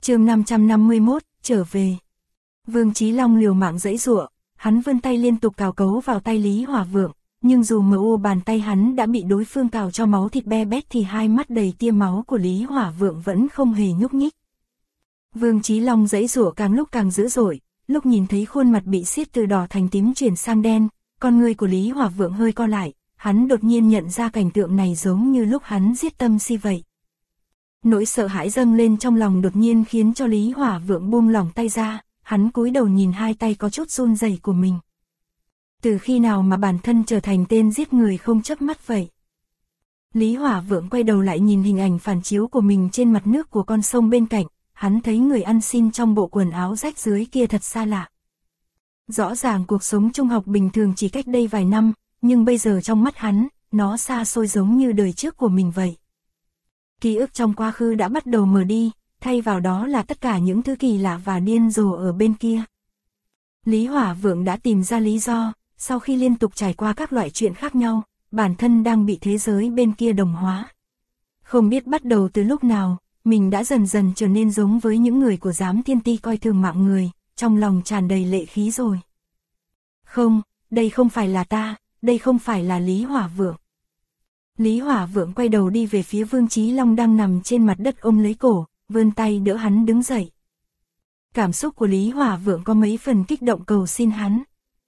Chương 551, trở về. Vương Chí Long liều mạng giãy giụa, hắn vươn tay liên tục cào cấu vào tay Lý Hỏa Vượng, nhưng dù mờ bàn tay hắn đã bị đối phương cào cho máu thịt be bét thì hai mắt đầy tia máu của Lý Hỏa Vượng vẫn không hề nhúc nhích. Vương Chí Long giãy giụa càng lúc càng dữ dội, lúc nhìn thấy khuôn mặt bị xiết từ đỏ thành tím chuyển sang đen, con người của Lý Hỏa Vượng hơi co lại, hắn đột nhiên nhận ra cảnh tượng này giống như lúc hắn giết Tâm Si vậy. Nỗi sợ hãi dâng lên trong lòng đột nhiên khiến cho Lý Hỏa Vượng buông lỏng tay ra, hắn cúi đầu nhìn hai tay có chút run rẩy của mình. Từ khi nào mà bản thân trở thành tên giết người không chớp mắt vậy? Lý Hỏa Vượng quay đầu lại nhìn hình ảnh phản chiếu của mình trên mặt nước của con sông bên cạnh, hắn thấy người ăn xin trong bộ quần áo rách rưới kia thật xa lạ. Rõ ràng cuộc sống trung học bình thường chỉ cách đây vài năm, nhưng bây giờ trong mắt hắn, nó xa xôi giống như đời trước của mình vậy. Ký ức trong quá khứ đã bắt đầu mờ đi, thay vào đó là tất cả những thứ kỳ lạ và điên rồ ở bên kia. Lý Hỏa Vượng đã tìm ra lý do, sau khi liên tục trải qua các loại chuyện khác nhau, bản thân đang bị thế giới bên kia đồng hóa. Không biết bắt đầu từ lúc nào, mình đã dần dần trở nên giống với những người của giám thiên ti coi thường mạng người, trong lòng tràn đầy lệ khí rồi. Không, đây không phải là ta, đây không phải là Lý Hỏa Vượng. Lý Hỏa Vượng quay đầu đi về phía Vương Chí Long đang nằm trên mặt đất ôm lấy cổ, vươn tay đỡ hắn đứng dậy. Cảm xúc của Lý Hỏa Vượng có mấy phần kích động cầu xin hắn.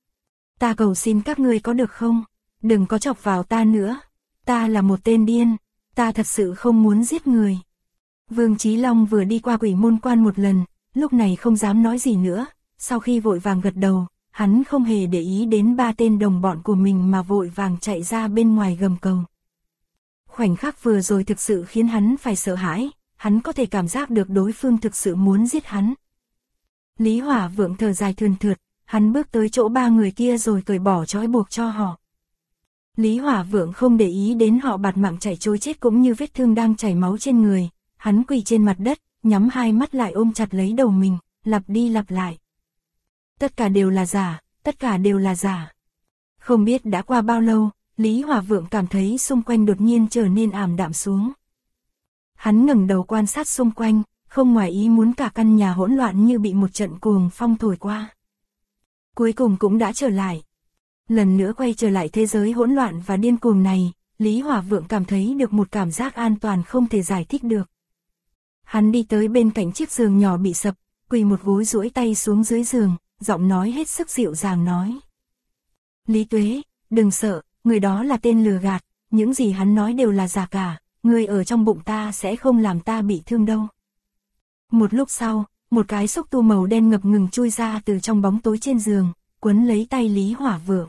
Ta cầu xin các ngươi có được không? Đừng có chọc vào ta nữa. Ta là một tên điên. Ta thật sự không muốn giết người. Vương Chí Long vừa đi qua Quỷ Môn Quan một lần, lúc này không dám nói gì nữa. Sau khi vội vàng gật đầu, hắn không hề để ý đến ba tên đồng bọn của mình mà vội vàng chạy ra bên ngoài gầm cầu. Khoảnh khắc vừa rồi thực sự khiến hắn phải sợ hãi, hắn có thể cảm giác được đối phương thực sự muốn giết hắn. Lý Hỏa Vượng thở dài thườn thượt, hắn bước tới chỗ ba người kia rồi cởi bỏ trói buộc cho họ. Lý Hỏa Vượng không để ý đến họ bạt mạng chạy trối chết cũng như vết thương đang chảy máu trên người, hắn quỳ trên mặt đất, nhắm hai mắt lại ôm chặt lấy đầu mình, lặp đi lặp lại. Tất cả đều là giả, tất cả đều là giả. Không biết đã qua bao lâu, Lý Hỏa Vượng cảm thấy xung quanh đột nhiên trở nên ảm đạm xuống. Hắn ngẩng đầu quan sát xung quanh, không ngoài ý muốn cả căn nhà hỗn loạn như bị một trận cuồng phong thổi qua. Cuối cùng cũng đã trở lại. Lần nữa quay trở lại thế giới hỗn loạn và điên cuồng này, Lý Hỏa Vượng cảm thấy được một cảm giác an toàn không thể giải thích được. Hắn đi tới bên cạnh chiếc giường nhỏ bị sập, quỳ một gối duỗi tay xuống dưới giường, giọng nói hết sức dịu dàng nói. Lý Tuế, đừng sợ, người đó là tên lừa gạt, những gì hắn nói đều là giả cả, người ở trong bụng ta sẽ không làm ta bị thương đâu. Một lúc sau, một cái xúc tu màu đen ngập ngừng chui ra từ trong bóng tối trên giường, quấn lấy tay Lý Hỏa Vượng.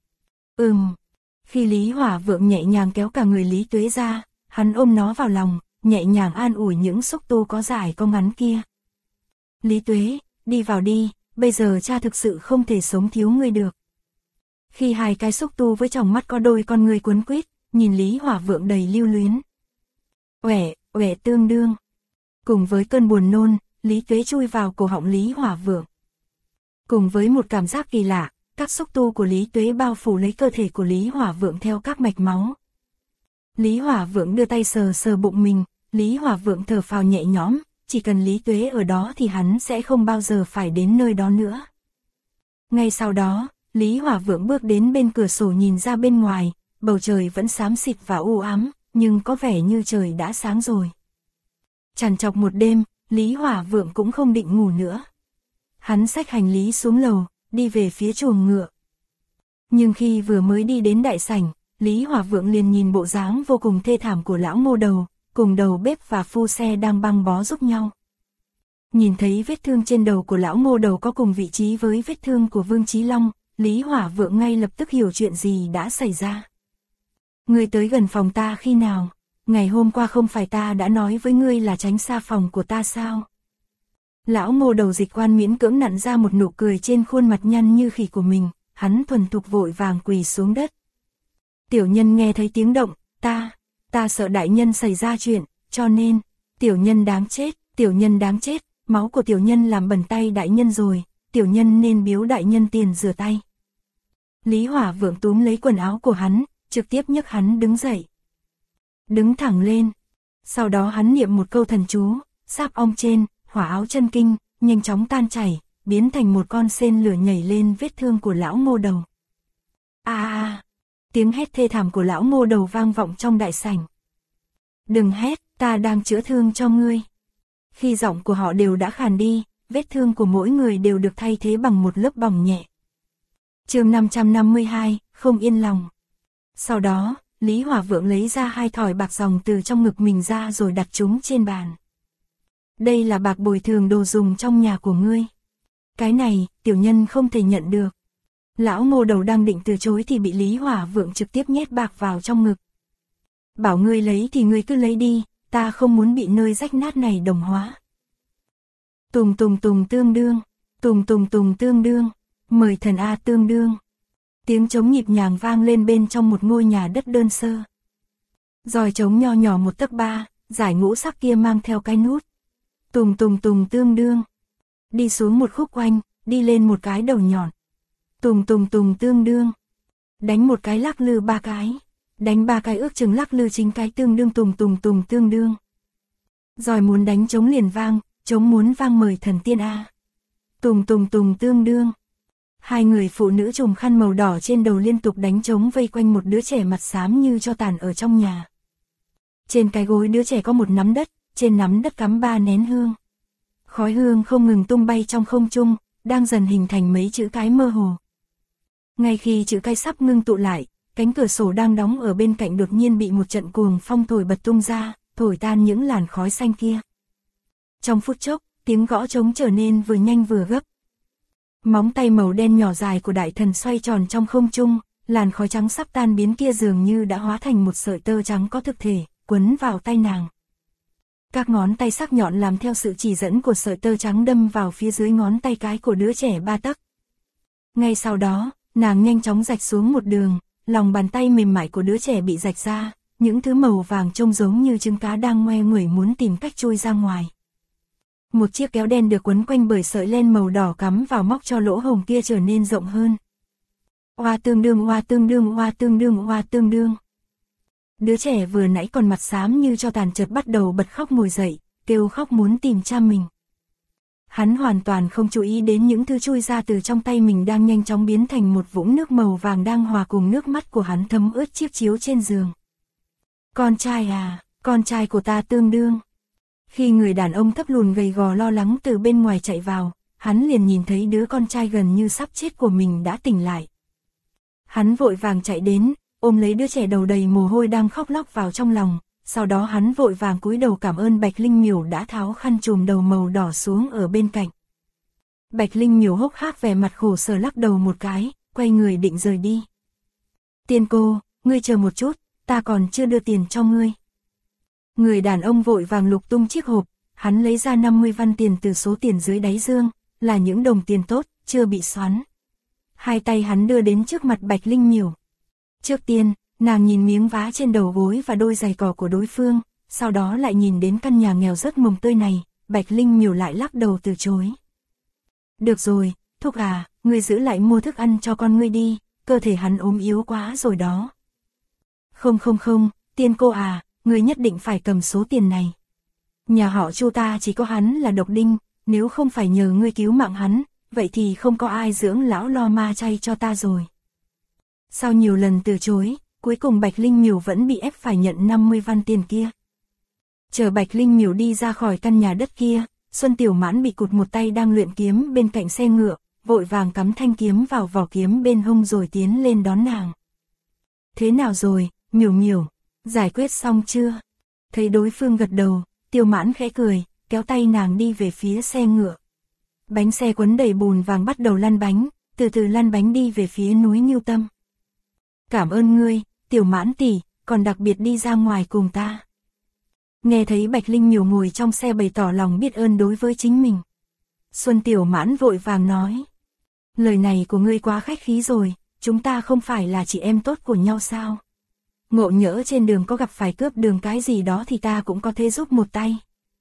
Khi Lý Hỏa Vượng nhẹ nhàng kéo cả người Lý Tuế ra, hắn ôm nó vào lòng, nhẹ nhàng an ủi những xúc tu có dài có ngắn kia. Lý Tuế, đi vào đi, bây giờ cha thực sự không thể sống thiếu ngươi được. Khi hai cái xúc tu với tròng mắt có đôi con người quấn quýt, nhìn Lý Hỏa Vượng đầy lưu luyến. Uể tương đương. Cùng với cơn buồn nôn, Lý Tuế chui vào cổ họng Lý Hỏa Vượng. Cùng với một cảm giác kỳ lạ, các xúc tu của Lý Tuế bao phủ lấy cơ thể của Lý Hỏa Vượng theo các mạch máu. Lý Hỏa Vượng đưa tay sờ sờ bụng mình, Lý Hỏa Vượng thở phào nhẹ nhõm, chỉ cần Lý Tuế ở đó thì hắn sẽ không bao giờ phải đến nơi đó nữa. Ngay sau đó, Lý Hỏa Vượng bước đến bên cửa sổ nhìn ra bên ngoài, bầu trời vẫn xám xịt và u ám, nhưng có vẻ như trời đã sáng rồi. Trằn trọc một đêm, Lý Hỏa Vượng cũng không định ngủ nữa. Hắn xách hành lý xuống lầu, đi về phía chuồng ngựa. Nhưng khi vừa mới đi đến đại sảnh, Lý Hỏa Vượng liền nhìn bộ dáng vô cùng thê thảm của lão Ngô Đầu, cùng đầu bếp và phu xe đang băng bó giúp nhau. Nhìn thấy vết thương trên đầu của lão Ngô Đầu có cùng vị trí với vết thương của Vương Chí Long, Lý Hỏa Vượng ngay lập tức hiểu chuyện gì đã xảy ra. Ngươi tới gần phòng ta khi nào? Ngày hôm qua không phải ta đã nói với ngươi là tránh xa phòng của ta sao? Lão Ngô Đầu Dịch Quan miễn cưỡng nặn ra một nụ cười trên khuôn mặt nhăn như khỉ của mình, hắn thuần thục vội vàng quỳ xuống đất. Tiểu nhân nghe thấy tiếng động, ta sợ đại nhân xảy ra chuyện, cho nên, tiểu nhân đáng chết, máu của tiểu nhân làm bẩn tay đại nhân rồi, tiểu nhân nên biếu đại nhân tiền rửa tay. Lý Hỏa Vượng túm lấy quần áo của hắn, trực tiếp nhấc hắn đứng dậy. Đứng thẳng lên. Sau đó hắn niệm một câu thần chú, sáp ong trên, hỏa áo chân kinh, nhanh chóng tan chảy, biến thành một con sên lửa nhảy lên vết thương của lão Ngô Đầu. Tiếng hét thê thảm của lão Ngô Đầu vang vọng trong đại sảnh. Đừng hét, ta đang chữa thương cho ngươi. Khi giọng của họ đều đã khàn đi, vết thương của mỗi người đều được thay thế bằng một lớp bỏng nhẹ. Chương 552, không yên lòng. Sau đó, Lý Hỏa Vượng lấy ra 2 thỏi bạc ròng từ trong ngực mình ra rồi đặt chúng trên bàn. Đây là bạc bồi thường đồ dùng trong nhà của ngươi. Cái này, tiểu nhân không thể nhận được. Lão Ngô Đầu đang định từ chối thì bị Lý Hỏa Vượng trực tiếp nhét bạc vào trong ngực. Bảo ngươi lấy thì ngươi cứ lấy đi, ta không muốn bị nơi rách nát này đồng hóa. Tùng tùng tùng tương đương, tùng tùng tùng tương đương, mời thần A tương đương. Tiếng trống nhịp nhàng vang lên bên trong một ngôi nhà đất đơn sơ. Roi trống nho nhỏ 1 tấc 3, giải ngũ sắc kia mang theo cái nút. Tùng tùng tùng tương đương. Đi xuống một khúc quanh, đi lên một cái đầu nhọn. Tùng tùng tùng tương đương. Đánh một cái lắc lư 3 cái. Đánh 3 cái ước chừng lắc lư chính cái tương đương tùng tùng tùng tương đương. Roi muốn đánh trống liền vang, trống muốn vang mời thần tiên A. Tùng tùng tùng tương đương. 2 người phụ nữ trùm khăn màu đỏ trên đầu liên tục đánh trống vây quanh một đứa trẻ mặt xám như tro tàn ở trong nhà. Trên cái gối đứa trẻ có một nắm đất, trên nắm đất cắm 3 nén hương. Khói hương không ngừng tung bay trong không trung, đang dần hình thành mấy chữ cái mơ hồ. Ngay khi chữ cái sắp ngưng tụ lại, cánh cửa sổ đang đóng ở bên cạnh đột nhiên bị một trận cuồng phong thổi bật tung ra, thổi tan những làn khói xanh kia. Trong phút chốc, tiếng gõ trống trở nên vừa nhanh vừa gấp. Móng tay màu đen nhỏ dài của đại thần xoay tròn trong không trung, làn khói trắng sắp tan biến kia dường như đã hóa thành một sợi tơ trắng có thực thể, quấn vào tay nàng. Các ngón tay sắc nhọn làm theo sự chỉ dẫn của sợi tơ trắng đâm vào phía dưới ngón tay cái của đứa trẻ 3 tấc. Ngay sau đó, nàng nhanh chóng rạch xuống một đường, lòng bàn tay mềm mại của đứa trẻ bị rạch ra, những thứ màu vàng trông giống như trứng cá đang ngoe nguẩy muốn tìm cách chui ra ngoài. Một chiếc kéo đen được quấn quanh bởi sợi len màu đỏ cắm vào móc cho lỗ hổng kia trở nên rộng hơn. Oa tương đương oa tương đương oa tương đương oa tương đương. Đứa trẻ vừa nãy còn mặt xám như cho tàn chợt bắt đầu bật khóc ngồi dậy, kêu khóc muốn tìm cha mình. Hắn hoàn toàn không chú ý đến những thứ chui ra từ trong tay mình đang nhanh chóng biến thành một vũng nước màu vàng đang hòa cùng nước mắt của hắn thấm ướt chiếc chiếu trên giường. Con trai à, con trai của ta tương đương. Khi người đàn ông thấp lùn gầy gò lo lắng từ bên ngoài chạy vào, hắn liền nhìn thấy đứa con trai gần như sắp chết của mình đã tỉnh lại. Hắn vội vàng chạy đến, ôm lấy đứa trẻ đầu đầy mồ hôi đang khóc lóc vào trong lòng, sau đó hắn vội vàng cúi đầu cảm ơn Bạch Linh Miểu đã tháo khăn trùm đầu màu đỏ xuống ở bên cạnh. Bạch Linh Miểu hốc hác vẻ mặt khổ sở lắc đầu một cái, quay người định rời đi. Tiên cô, ngươi chờ một chút, ta còn chưa đưa tiền cho ngươi. Người đàn ông vội vàng lục tung chiếc hộp, hắn lấy ra 50 văn tiền từ số tiền dưới đáy dương, là những đồng tiền tốt, chưa bị xoắn. 2 tay hắn đưa đến trước mặt Bạch Linh Miểu. Trước tiên, nàng nhìn miếng vá trên đầu gối và đôi giày cỏ của đối phương, sau đó lại nhìn đến căn nhà nghèo rất mồng tơi này, Bạch Linh Miểu lại lắc đầu từ chối. Được rồi, thúc à, ngươi giữ lại mua thức ăn cho con ngươi đi, cơ thể hắn ốm yếu quá rồi đó. Không, tiên cô à, ngươi nhất định phải cầm số tiền này. Nhà họ Chu ta chỉ có hắn là độc đinh, nếu không phải nhờ ngươi cứu mạng hắn, vậy thì không có ai dưỡng lão lo ma chay cho ta rồi. Sau nhiều lần từ chối, cuối cùng Bạch Linh Miểu vẫn bị ép phải nhận 50 văn tiền kia. Chờ Bạch Linh Miểu đi ra khỏi căn nhà đất kia, Xuân Tiểu Mãn bị cụt một tay đang luyện kiếm bên cạnh xe ngựa, vội vàng cắm thanh kiếm vào vỏ kiếm bên hông rồi tiến lên đón nàng. Thế nào rồi, Miểu Miểu, giải quyết xong chưa? Thấy đối phương gật đầu, Tiểu Mãn khẽ cười, kéo tay nàng đi về phía xe ngựa. Bánh xe quấn đầy bùn vàng bắt đầu lăn bánh, từ từ lăn bánh đi về phía núi Ngưu Tâm. Cảm ơn ngươi, Tiểu Mãn tỷ, còn đặc biệt đi ra ngoài cùng ta. Nghe thấy Bạch Linh Miểu ngồi trong xe bày tỏ lòng biết ơn đối với chính mình. Xuân Tiểu Mãn vội vàng nói. Lời này của ngươi quá khách khí rồi, chúng ta không phải là chị em tốt của nhau sao? Ngộ nhỡ trên đường có gặp phải cướp đường cái gì đó thì ta cũng có thể giúp một tay.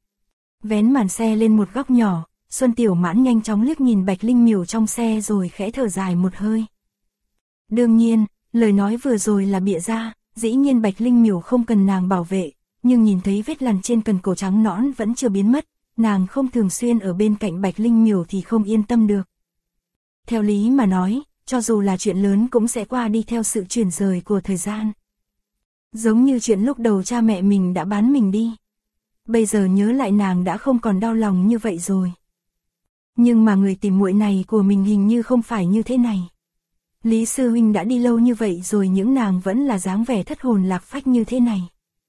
Vén màn xe lên một góc nhỏ, Xuân Tiểu Mãn nhanh chóng liếc nhìn Bạch Linh Miểu trong xe rồi khẽ thở dài một hơi. Đương nhiên, lời nói vừa rồi là bịa ra, dĩ nhiên Bạch Linh Miểu không cần nàng bảo vệ, nhưng nhìn thấy vết lằn trên cần cổ trắng nõn vẫn chưa biến mất, nàng không thường xuyên ở bên cạnh Bạch Linh Miểu thì không yên tâm được. Theo lý mà nói, cho dù là chuyện lớn cũng sẽ qua đi theo sự chuyển rời của thời gian. Giống như chuyện lúc đầu cha mẹ mình đã bán mình đi. Bây giờ nhớ lại nàng đã không còn đau lòng như vậy rồi. Nhưng mà người tìm muội này của mình hình như không phải như thế này. Lý sư huynh đã đi lâu như vậy rồi những nàng vẫn là dáng vẻ thất hồn lạc phách như thế này.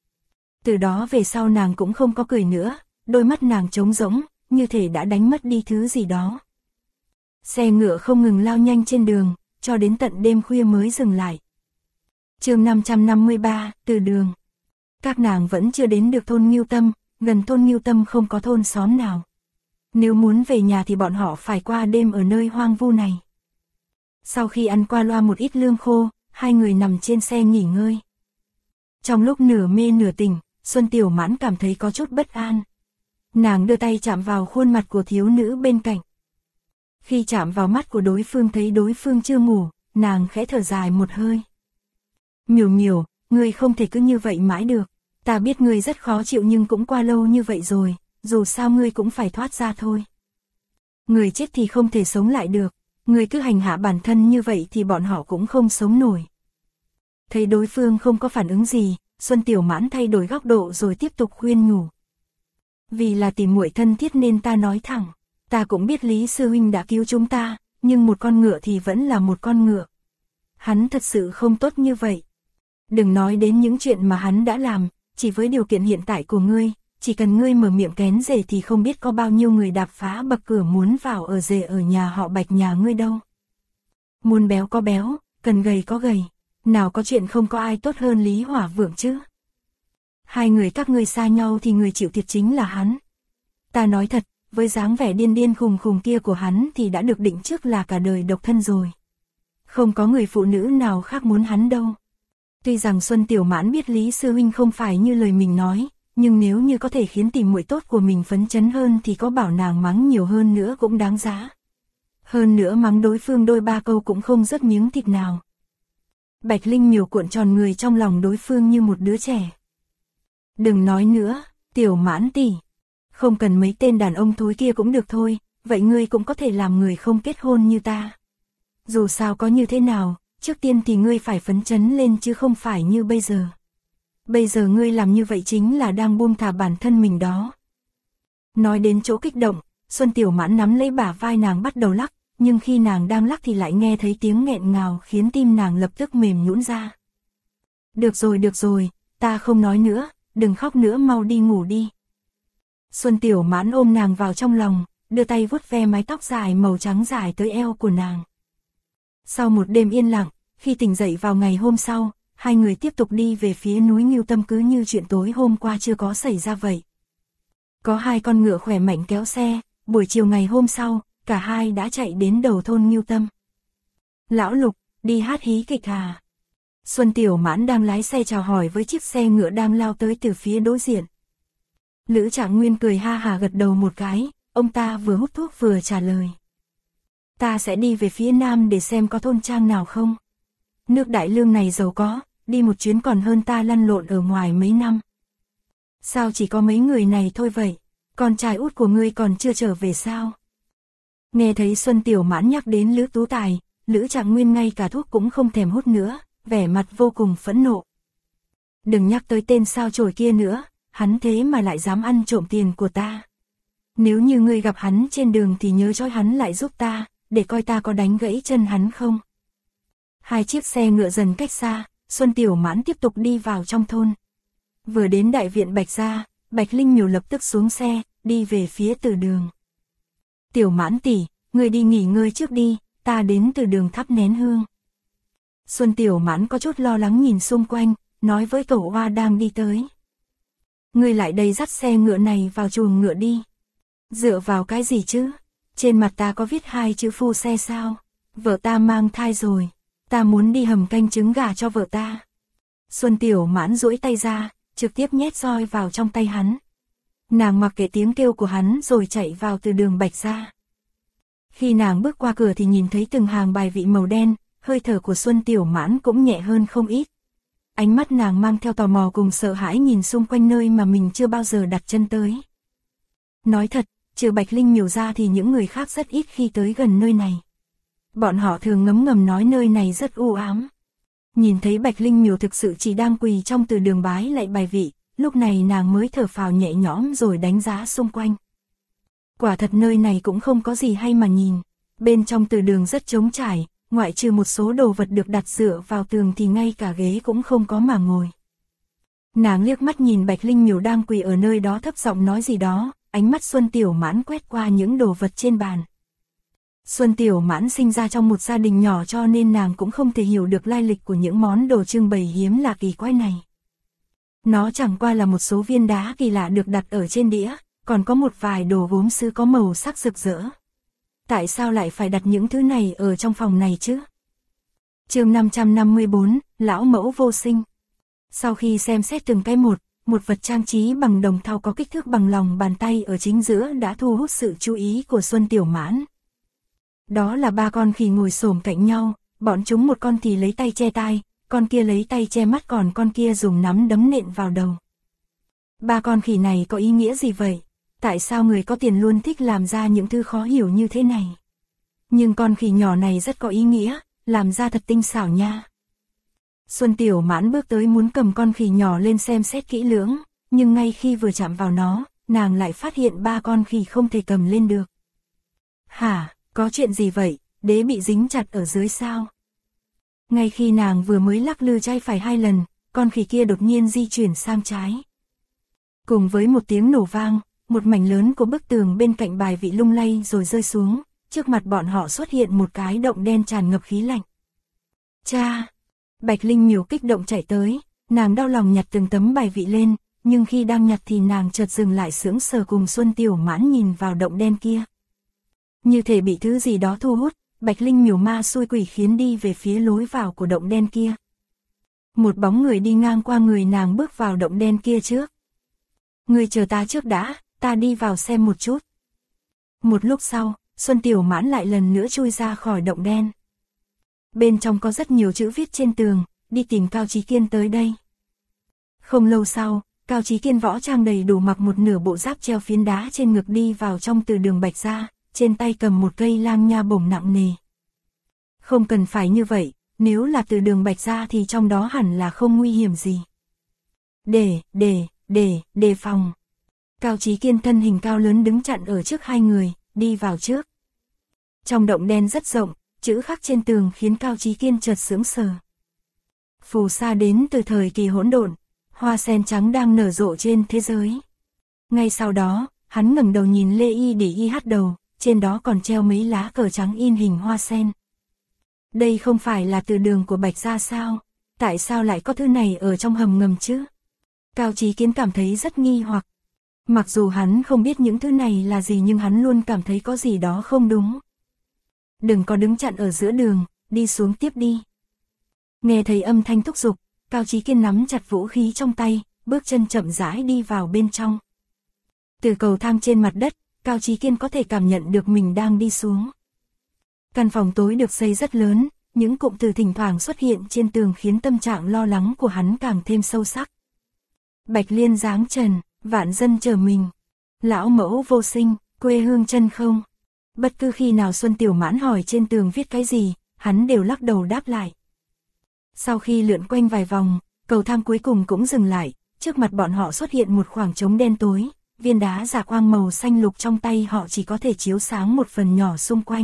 Từ đó về sau nàng cũng không có cười nữa, đôi mắt nàng trống rỗng, như thể đã đánh mất đi thứ gì đó. Xe ngựa không ngừng lao nhanh trên đường, cho đến tận đêm khuya mới dừng lại. Chương 553, từ đường. Các nàng vẫn chưa đến được thôn Ngưu Tâm, gần thôn Ngưu Tâm không có thôn xóm nào. Nếu muốn về nhà thì bọn họ phải qua đêm ở nơi hoang vu này. Sau khi ăn qua loa một ít lương khô, hai người nằm trên xe nghỉ ngơi. Trong lúc nửa mê nửa tỉnh, Xuân Tiểu Mãn cảm thấy có chút bất an. Nàng đưa tay chạm vào khuôn mặt của thiếu nữ bên cạnh. Khi chạm vào mắt của đối phương thấy đối phương chưa ngủ, nàng khẽ thở dài một hơi. Miểu Miểu, ngươi không thể cứ như vậy mãi được. Ta biết ngươi rất khó chịu nhưng cũng qua lâu như vậy rồi, dù sao ngươi cũng phải thoát ra thôi. Người chết thì không thể sống lại được, ngươi cứ hành hạ bản thân như vậy thì bọn họ cũng không sống nổi. Thấy đối phương không có phản ứng gì, Xuân Tiểu Mãn thay đổi góc độ rồi tiếp tục khuyên nhủ. Vì là tìm muội thân thiết nên ta nói thẳng, ta cũng biết Lý sư huynh đã cứu chúng ta, nhưng một con ngựa thì vẫn là một con ngựa. Hắn thật sự không tốt như vậy. Đừng nói đến những chuyện mà hắn đã làm, chỉ với điều kiện hiện tại của ngươi, chỉ cần ngươi mở miệng kén rể thì không biết có bao nhiêu người đạp phá bậc cửa muốn vào ở rể ở nhà họ Bạch nhà ngươi đâu. Muốn béo có béo, cần gầy có gầy, nào có chuyện không có ai tốt hơn Lý Hỏa Vượng chứ. Hai người các ngươi xa nhau thì người chịu thiệt chính là hắn. Ta nói thật, với dáng vẻ điên điên khùng khùng kia của hắn thì đã được định trước là cả đời độc thân rồi. Không có người phụ nữ nào khác muốn hắn đâu. Tuy rằng Xuân Tiểu Mãn biết Lý sư huynh không phải như lời mình nói, nhưng nếu như có thể khiến tìm muội tốt của mình phấn chấn hơn thì có bảo nàng mắng nhiều hơn nữa cũng đáng giá. Hơn nữa mắng đối phương đôi ba câu cũng không rớt miếng thịt nào. Bạch Linh Miểu cuộn tròn người trong lòng đối phương như một đứa trẻ. Đừng nói nữa, Tiểu Mãn tỷ, không cần mấy tên đàn ông thối kia cũng được thôi, vậy ngươi cũng có thể làm người không kết hôn như ta. Dù sao có như thế nào, trước tiên thì ngươi phải phấn chấn lên chứ không phải như bây giờ. Bây giờ ngươi làm như vậy chính là đang buông thả bản thân mình đó. Nói đến chỗ kích động, Xuân Tiểu Mãn nắm lấy bả vai nàng bắt đầu lắc, nhưng khi nàng đang lắc thì lại nghe thấy tiếng nghẹn ngào khiến tim nàng lập tức mềm nhũn ra. Được rồi, ta không nói nữa, đừng khóc nữa, mau đi ngủ đi. Xuân Tiểu Mãn ôm nàng vào trong lòng, đưa tay vuốt ve mái tóc dài màu trắng dài tới eo của nàng. Sau một đêm yên lặng, khi tỉnh dậy vào ngày hôm sau, hai người tiếp tục đi về phía núi Ngưu Tâm cứ như chuyện tối hôm qua chưa có xảy ra vậy. Có hai con ngựa khỏe mạnh kéo xe, buổi chiều ngày hôm sau, cả hai đã chạy đến đầu thôn Ngưu Tâm. Lão Lục, đi hát hí kịch à? Xuân Tiểu Mãn đang lái xe chào hỏi với chiếc xe ngựa đang lao tới từ phía đối diện. Lữ Trạng Nguyên cười ha hà gật đầu một cái, ông ta vừa hút thuốc vừa trả lời. Ta sẽ đi về phía nam để xem có thôn trang nào không. Nước Đại Lương này giàu có, đi một chuyến còn hơn ta lăn lộn ở ngoài mấy năm. Sao chỉ có mấy người này thôi vậy? Con trai út của ngươi còn chưa trở về sao? Nghe thấy Xuân Tiểu Mãn nhắc đến Lữ Tú Tài, Lữ Trạng Nguyên ngay cả thuốc cũng không thèm hút nữa, vẻ mặt vô cùng phẫn nộ. Đừng nhắc tới tên sao chổi kia nữa, hắn thế mà lại dám ăn trộm tiền của ta. Nếu như ngươi gặp hắn trên đường thì nhớ trói hắn lại giúp ta, để coi ta có đánh gãy chân hắn không. Hai chiếc xe ngựa dần cách xa, Xuân Tiểu Mãn tiếp tục đi vào trong thôn. Vừa đến đại viện Bạch gia, Bạch Linh Miểu lập tức xuống xe, đi về phía từ đường. Tiểu Mãn tỷ, ngươi đi nghỉ ngơi trước đi, ta đến từ đường thắp nén hương. Xuân Tiểu Mãn có chút lo lắng nhìn xung quanh, nói với Cẩu Hoa đang đi tới. Ngươi lại đây dắt xe ngựa này vào chuồng ngựa đi. Dựa vào cái gì chứ? Trên mặt ta có viết hai chữ phu xe sao? Vợ ta mang thai rồi, ta muốn đi hầm canh trứng gà cho vợ ta. Xuân Tiểu Mãn duỗi tay ra, trực tiếp nhét roi vào trong tay hắn. Nàng mặc kệ tiếng kêu của hắn rồi chạy vào từ đường Bạch gia. Khi nàng bước qua cửa thì nhìn thấy từng hàng bài vị màu đen, hơi thở của Xuân Tiểu Mãn cũng nhẹ hơn không ít. Ánh mắt nàng mang theo tò mò cùng sợ hãi nhìn xung quanh nơi mà mình chưa bao giờ đặt chân tới. Nói thật, trừ Bạch Linh Miểu ra thì những người khác rất ít khi tới gần nơi này. Bọn họ thường ngấm ngầm nói nơi này rất u ám. Nhìn thấy Bạch Linh Miểu thực sự chỉ đang quỳ trong từ đường bái lạy bài vị, lúc này nàng mới thở phào nhẹ nhõm rồi đánh giá xung quanh. Quả thật nơi này cũng không có gì hay mà nhìn. Bên trong từ đường rất trống trải, ngoại trừ một số đồ vật được đặt dựa vào tường thì ngay cả ghế cũng không có mà ngồi. Nàng liếc mắt nhìn Bạch Linh Miểu đang quỳ ở nơi đó thấp giọng nói gì đó, ánh mắt Xuân Tiểu Mãn quét qua những đồ vật trên bàn. Xuân Tiểu Mãn sinh ra trong một gia đình nhỏ cho nên nàng cũng không thể hiểu được lai lịch của những món đồ trưng bày hiếm lạ kỳ quái này. Nó chẳng qua là một số viên đá kỳ lạ được đặt ở trên đĩa, còn có một vài đồ gốm sứ có màu sắc rực rỡ. Tại sao lại phải đặt những thứ này ở trong phòng này chứ? Chương 554, Lão Mẫu Vô Sinh. Sau khi xem xét từng cái một vật trang trí bằng đồng thau có kích thước bằng lòng bàn tay ở chính giữa đã thu hút sự chú ý của Xuân Tiểu Mãn. Đó là 3 con khỉ ngồi xổm cạnh nhau, bọn chúng một con thì lấy tay che tai, con kia lấy tay che mắt còn con kia dùng nắm đấm nện vào đầu. 3 con khỉ này có ý nghĩa gì vậy? Tại sao người có tiền luôn thích làm ra những thứ khó hiểu như thế này? Nhưng con khỉ nhỏ này rất có ý nghĩa, làm ra thật tinh xảo nha. Xuân Tiểu Mãn bước tới muốn cầm con khỉ nhỏ lên xem xét kỹ lưỡng, nhưng ngay khi vừa chạm vào nó, nàng lại phát hiện 3 con khỉ không thể cầm lên được. Hả, có chuyện gì vậy, đế bị dính chặt ở dưới sao? Ngay khi nàng vừa mới lắc lư chay phải 2 lần, con khỉ kia đột nhiên di chuyển sang trái. Cùng với một tiếng nổ vang, một mảnh lớn của bức tường bên cạnh bài vị lung lay rồi rơi xuống, trước mặt bọn họ xuất hiện một cái động đen tràn ngập khí lạnh. Cha! Bạch Linh Miểu kích động chạy tới, nàng đau lòng nhặt từng tấm bài vị lên, nhưng khi đang nhặt thì nàng chợt dừng lại sững sờ cùng Xuân Tiểu Mãn nhìn vào động đen kia. Như thể bị thứ gì đó thu hút, Bạch Linh Miểu ma xui quỷ khiến đi về phía lối vào của động đen kia. Một bóng người đi ngang qua người nàng bước vào động đen kia trước. Người chờ ta trước đã, ta đi vào xem một chút. Một lúc sau, Xuân Tiểu Mãn lại lần nữa chui ra khỏi động đen. Bên trong có rất nhiều chữ viết trên tường, đi tìm Cao Chí Kiên tới đây. Không lâu sau, Cao Chí Kiên võ trang đầy đủ mặc một nửa bộ giáp treo phiến đá trên ngực đi vào trong từ đường Bạch gia, trên tay cầm một cây lang nha bổng nặng nề. Không cần phải như vậy, nếu là từ đường Bạch gia thì trong đó hẳn là không nguy hiểm gì. Đề phòng. Cao Chí Kiên thân hình cao lớn đứng chặn ở trước 2 người, đi vào trước. Trong động đen rất rộng, chữ khắc trên tường khiến Cao Chí Kiên chợt sững sờ. Phù sa đến từ thời kỳ hỗn độn, hoa sen trắng đang nở rộ trên thế giới. Ngay sau đó, hắn ngẩng đầu nhìn Lê Y để y hát đầu, trên đó còn treo mấy lá cờ trắng in hình hoa sen. Đây không phải là từ đường của Bạch gia sao? Tại sao lại có thứ này ở trong hầm ngầm chứ? Cao Chí Kiên cảm thấy rất nghi hoặc. Mặc dù hắn không biết những thứ này là gì nhưng hắn luôn cảm thấy có gì đó không đúng. Đừng có đứng chặn ở giữa đường, đi xuống tiếp đi. Nghe thấy âm thanh thúc giục, Cao Chí Kiên nắm chặt vũ khí trong tay, bước chân chậm rãi đi vào bên trong. Từ cầu thang trên mặt đất, Cao Chí Kiên có thể cảm nhận được mình đang đi xuống. Căn phòng tối được xây rất lớn, những cụm từ thỉnh thoảng xuất hiện trên tường khiến tâm trạng lo lắng của hắn càng thêm sâu sắc. Bạch Liên giáng trần, vạn dân chờ mình. Lão mẫu vô sinh, quê hương chân không. Bất cứ khi nào Xuân Tiểu Mãn hỏi trên tường viết cái gì, hắn đều lắc đầu đáp lại. Sau khi lượn quanh vài vòng, cầu thang cuối cùng cũng dừng lại, trước mặt bọn họ xuất hiện một khoảng trống đen tối, viên đá rạc quang màu xanh lục trong tay họ chỉ có thể chiếu sáng một phần nhỏ xung quanh.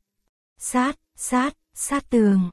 Sát tường,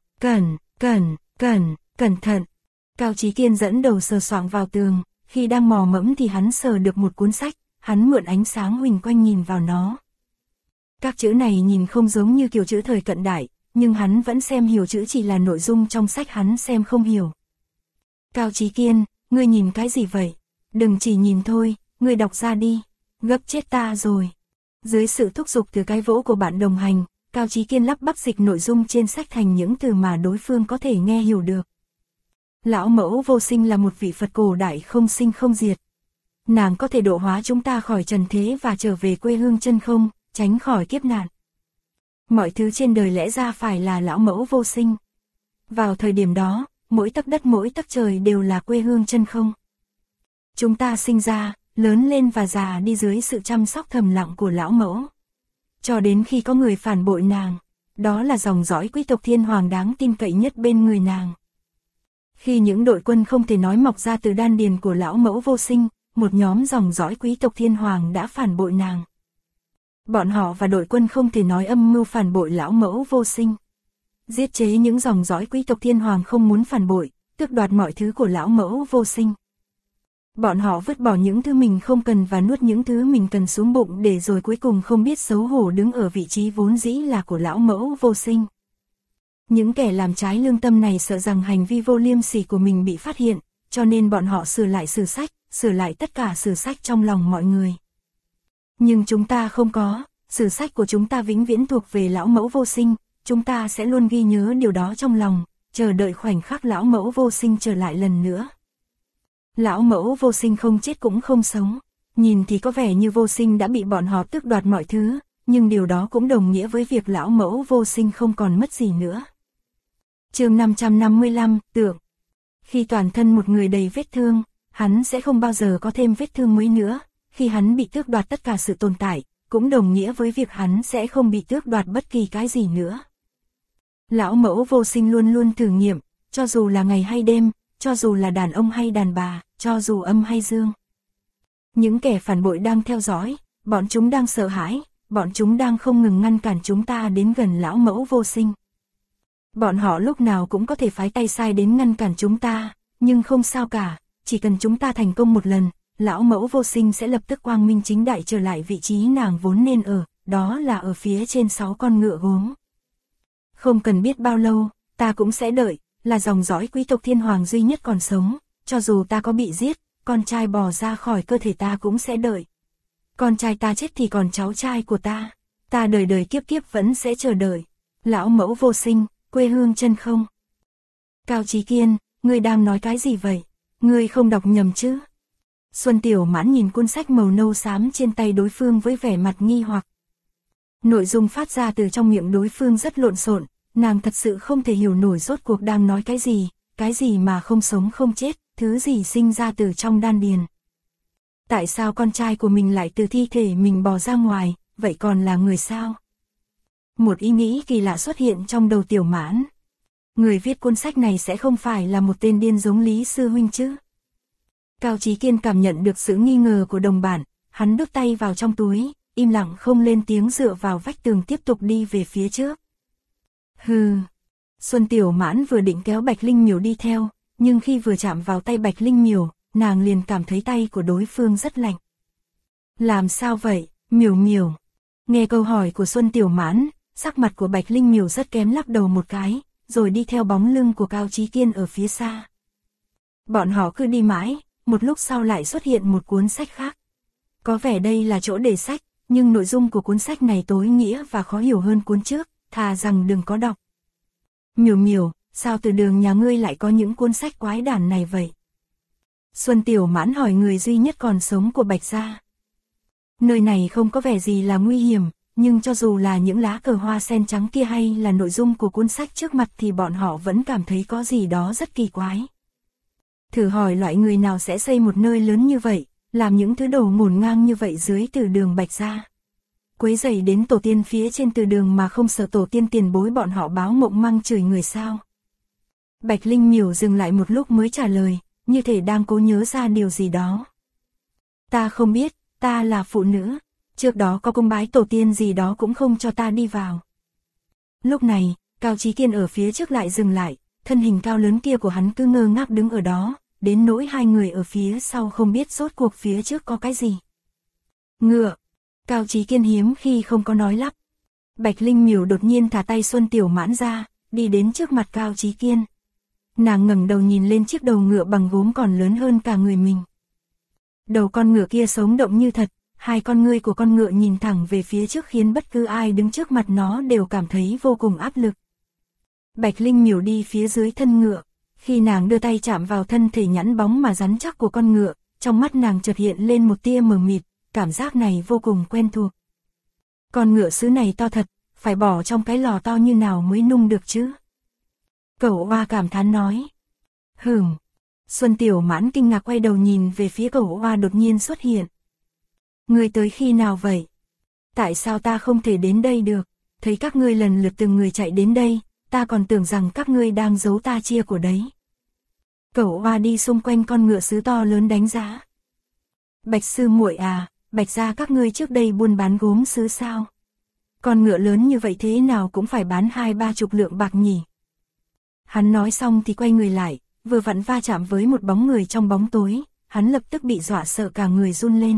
cẩn thận. Cao Chí Kiên dẫn đầu sờ soạng vào tường, khi đang mò mẫm thì hắn sờ được một cuốn sách, hắn mượn ánh sáng huỳnh quanh nhìn vào nó. Các chữ này nhìn không giống như kiểu chữ thời cận đại, nhưng hắn vẫn xem hiểu chữ chỉ là nội dung trong sách hắn xem không hiểu. Cao Chí Kiên, ngươi nhìn cái gì vậy? Đừng chỉ nhìn thôi, ngươi đọc ra đi, gấp chết ta rồi. Dưới sự thúc giục từ cái vỗ của bạn đồng hành, Cao Chí Kiên lắp bắp dịch nội dung trên sách thành những từ mà đối phương có thể nghe hiểu được. Lão mẫu vô sinh là một vị Phật cổ đại không sinh không diệt. Nàng có thể độ hóa chúng ta khỏi trần thế và trở về quê hương chân không, tránh khỏi kiếp nạn. Mọi thứ trên đời lẽ ra phải là lão mẫu vô sinh. Vào thời điểm đó, mỗi tấc đất mỗi tấc trời đều là quê hương chân không. Chúng ta sinh ra, lớn lên và già đi dưới sự chăm sóc thầm lặng của lão mẫu. Cho đến khi có người phản bội nàng, đó là dòng dõi quý tộc thiên hoàng đáng tin cậy nhất bên người nàng. Khi những đội quân không thể nói mọc ra từ đan điền của lão mẫu vô sinh, một nhóm dòng dõi quý tộc thiên hoàng đã phản bội nàng. Bọn họ và đội quân không thể nói âm mưu phản bội lão mẫu vô sinh. Giết chế những dòng dõi quý tộc thiên hoàng không muốn phản bội, tước đoạt mọi thứ của lão mẫu vô sinh. Bọn họ vứt bỏ những thứ mình không cần và nuốt những thứ mình cần xuống bụng để rồi cuối cùng không biết xấu hổ đứng ở vị trí vốn dĩ là của lão mẫu vô sinh. Những kẻ làm trái lương tâm này sợ rằng hành vi vô liêm sỉ của mình bị phát hiện, cho nên bọn họ sửa lại sử sách, sửa lại tất cả sử sách trong lòng mọi người. Nhưng chúng ta không có, sử sách của chúng ta vĩnh viễn thuộc về lão mẫu vô sinh, chúng ta sẽ luôn ghi nhớ điều đó trong lòng, chờ đợi khoảnh khắc lão mẫu vô sinh trở lại lần nữa. Lão mẫu vô sinh không chết cũng không sống, nhìn thì có vẻ như vô sinh đã bị bọn họ tước đoạt mọi thứ, nhưng điều đó cũng đồng nghĩa với việc lão mẫu vô sinh không còn mất gì nữa. Chương 555, tượng. Khi toàn thân một người đầy vết thương, hắn sẽ không bao giờ có thêm vết thương mới nữa, khi hắn bị tước đoạt tất cả sự tồn tại, cũng đồng nghĩa với việc hắn sẽ không bị tước đoạt bất kỳ cái gì nữa. Lão mẫu vô sinh luôn luôn thử nghiệm, cho dù là ngày hay đêm, cho dù là đàn ông hay đàn bà, cho dù âm hay dương. Những kẻ phản bội đang theo dõi, bọn chúng đang sợ hãi, bọn chúng đang không ngừng ngăn cản chúng ta đến gần lão mẫu vô sinh. Bọn họ lúc nào cũng có thể phái tay sai đến ngăn cản chúng ta, nhưng không sao cả, chỉ cần chúng ta thành công một lần, lão mẫu vô sinh sẽ lập tức quang minh chính đại trở lại vị trí nàng vốn nên ở, đó là ở phía trên 6 con ngựa gốm. Không cần biết bao lâu, ta cũng sẽ đợi, là dòng dõi quý tộc thiên hoàng duy nhất còn sống, cho dù ta có bị giết, con trai bò ra khỏi cơ thể ta cũng sẽ đợi. Con trai ta chết thì còn cháu trai của ta đời đời kiếp kiếp vẫn sẽ chờ đợi. Lão mẫu vô sinh, quê hương chân không. Cao Chí Kiên, ngươi đang nói cái gì vậy? Ngươi không đọc nhầm chứ? Xuân Tiểu Mãn nhìn cuốn sách màu nâu xám trên tay đối phương với vẻ mặt nghi hoặc. Nội dung phát ra từ trong miệng đối phương rất lộn xộn, nàng thật sự không thể hiểu nổi rốt cuộc đang nói cái gì mà không sống không chết, thứ gì sinh ra từ trong đan điền. Tại sao con trai của mình lại từ thi thể mình bò ra ngoài, vậy còn là người sao? Một ý nghĩ kỳ lạ xuất hiện trong đầu Tiểu Mãn. Người viết cuốn sách này sẽ không phải là một tên điên giống Lý Sư Huynh chứ? Cao Chí Kiên cảm nhận được sự nghi ngờ của đồng bạn, hắn đút tay vào trong túi, im lặng không lên tiếng dựa vào vách tường tiếp tục đi về phía trước. Hừ. Xuân Tiểu Mãn vừa định kéo Bạch Linh Miểu đi theo, nhưng khi vừa chạm vào tay Bạch Linh Miểu, nàng liền cảm thấy tay của đối phương rất lạnh. Làm sao vậy, Miểu Miểu? Nghe câu hỏi của Xuân Tiểu Mãn, sắc mặt của Bạch Linh Miểu rất kém, lắc đầu một cái, rồi đi theo bóng lưng của Cao Chí Kiên ở phía xa. Bọn họ cứ đi mãi, một lúc sau lại xuất hiện một cuốn sách khác. Có vẻ đây là chỗ để sách, nhưng nội dung của cuốn sách này tối nghĩa và khó hiểu hơn cuốn trước, thà rằng đừng có đọc. Miểu Miểu, sao từ đường nhà ngươi lại có những cuốn sách quái đản này vậy? Xuân Tiểu Mãn hỏi người duy nhất còn sống của Bạch gia. Nơi này không có vẻ gì là nguy hiểm, nhưng cho dù là những lá cờ hoa sen trắng kia hay là nội dung của cuốn sách trước mặt thì bọn họ vẫn cảm thấy có gì đó rất kỳ quái. Thử hỏi loại người nào sẽ xây một nơi lớn như vậy, làm những thứ đồ ngổn ngang như vậy dưới từ đường Bạch gia. Quấy rầy đến tổ tiên phía trên từ đường mà không sợ tổ tiên tiền bối bọn họ báo mộng măng chửi người sao? Bạch Linh Miểu dừng lại một lúc mới trả lời, như thể đang cố nhớ ra điều gì đó. Ta không biết, ta là phụ nữ, trước đó có cung bái tổ tiên gì đó cũng không cho ta đi vào. Lúc này, Cao Chí Kiên ở phía trước lại dừng lại, thân hình cao lớn kia của hắn cứ ngơ ngác đứng ở đó, đến nỗi hai người ở phía sau không biết rốt cuộc phía trước có cái gì. Ngựa. Cao Chí Kiên hiếm khi không có nói lắp. Bạch Linh Miểu đột nhiên thả tay Xuân Tiểu Mãn ra, đi đến trước mặt Cao Chí Kiên. Nàng ngẩng đầu nhìn lên chiếc đầu ngựa bằng gốm còn lớn hơn cả người mình. Đầu con ngựa kia sống động như thật, hai con ngươi của con ngựa nhìn thẳng về phía trước khiến bất cứ ai đứng trước mặt nó đều cảm thấy vô cùng áp lực. Bạch Linh Miểu đi phía dưới thân ngựa, khi nàng đưa tay chạm vào thân thể nhẵn bóng mà rắn chắc của con ngựa, trong mắt nàng chợt hiện lên một tia mờ mịt, cảm giác này vô cùng quen thuộc. Con ngựa sứ này to thật, phải bỏ trong cái lò to như nào mới nung được chứ? Cẩu Oa cảm thán nói. Xuân Tiểu Mãn kinh ngạc quay đầu nhìn về phía Cẩu Oa đột nhiên xuất hiện. Ngươi tới khi nào vậy? Tại sao ta không thể đến đây được? Thấy các ngươi lần lượt từng người chạy đến đây, ta còn tưởng rằng các ngươi đang giấu ta chia của đấy. Cẩu Oa đi xung quanh con ngựa sứ to lớn đánh giá. Bạch sư muội à, Bạch gia các ngươi trước đây buôn bán gốm sứ sao? Con ngựa lớn như vậy thế nào cũng phải bán 20-30 lượng bạc nhỉ? Hắn nói xong thì quay người lại, vừa vặn va chạm với một bóng người trong bóng tối, hắn lập tức bị dọa sợ cả người run lên.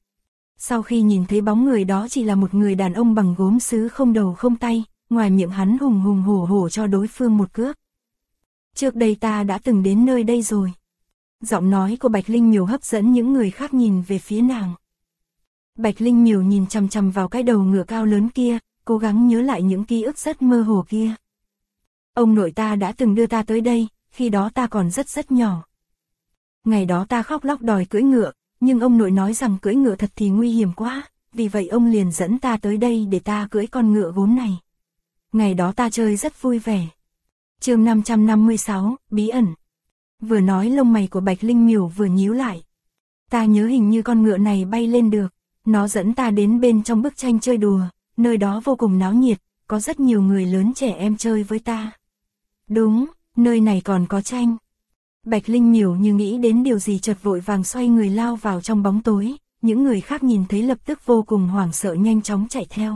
Sau khi nhìn thấy bóng người đó chỉ là một người đàn ông bằng gốm sứ không đầu không tay, ngoài miệng hắn hùng hùng hổ hổ cho đối phương một cước. Trước đây ta đã từng đến nơi đây rồi. Giọng nói của Bạch Linh Miểu hấp dẫn những người khác nhìn về phía nàng. Bạch Linh Miểu nhìn chằm chằm vào cái đầu ngựa cao lớn kia, cố gắng nhớ lại những ký ức rất mơ hồ kia. Ông nội ta đã từng đưa ta tới đây, khi đó ta còn rất nhỏ. Ngày đó ta khóc lóc đòi cưỡi ngựa, nhưng ông nội nói rằng cưỡi ngựa thật thì nguy hiểm quá, vì vậy ông liền dẫn ta tới đây để ta cưỡi con ngựa gốm này. Ngày đó ta chơi rất vui vẻ. Chương 556, bí ẩn. Vừa nói lông mày của Bạch Linh Miểu vừa nhíu lại. Ta nhớ hình như con ngựa này bay lên được, nó dẫn ta đến bên trong bức tranh chơi đùa, nơi đó vô cùng náo nhiệt, có rất nhiều người lớn trẻ em chơi với ta. Đúng, nơi này còn có tranh. Bạch Linh Miểu như nghĩ đến điều gì chợt vội vàng xoay người lao vào trong bóng tối, những người khác nhìn thấy lập tức vô cùng hoảng sợ nhanh chóng chạy theo.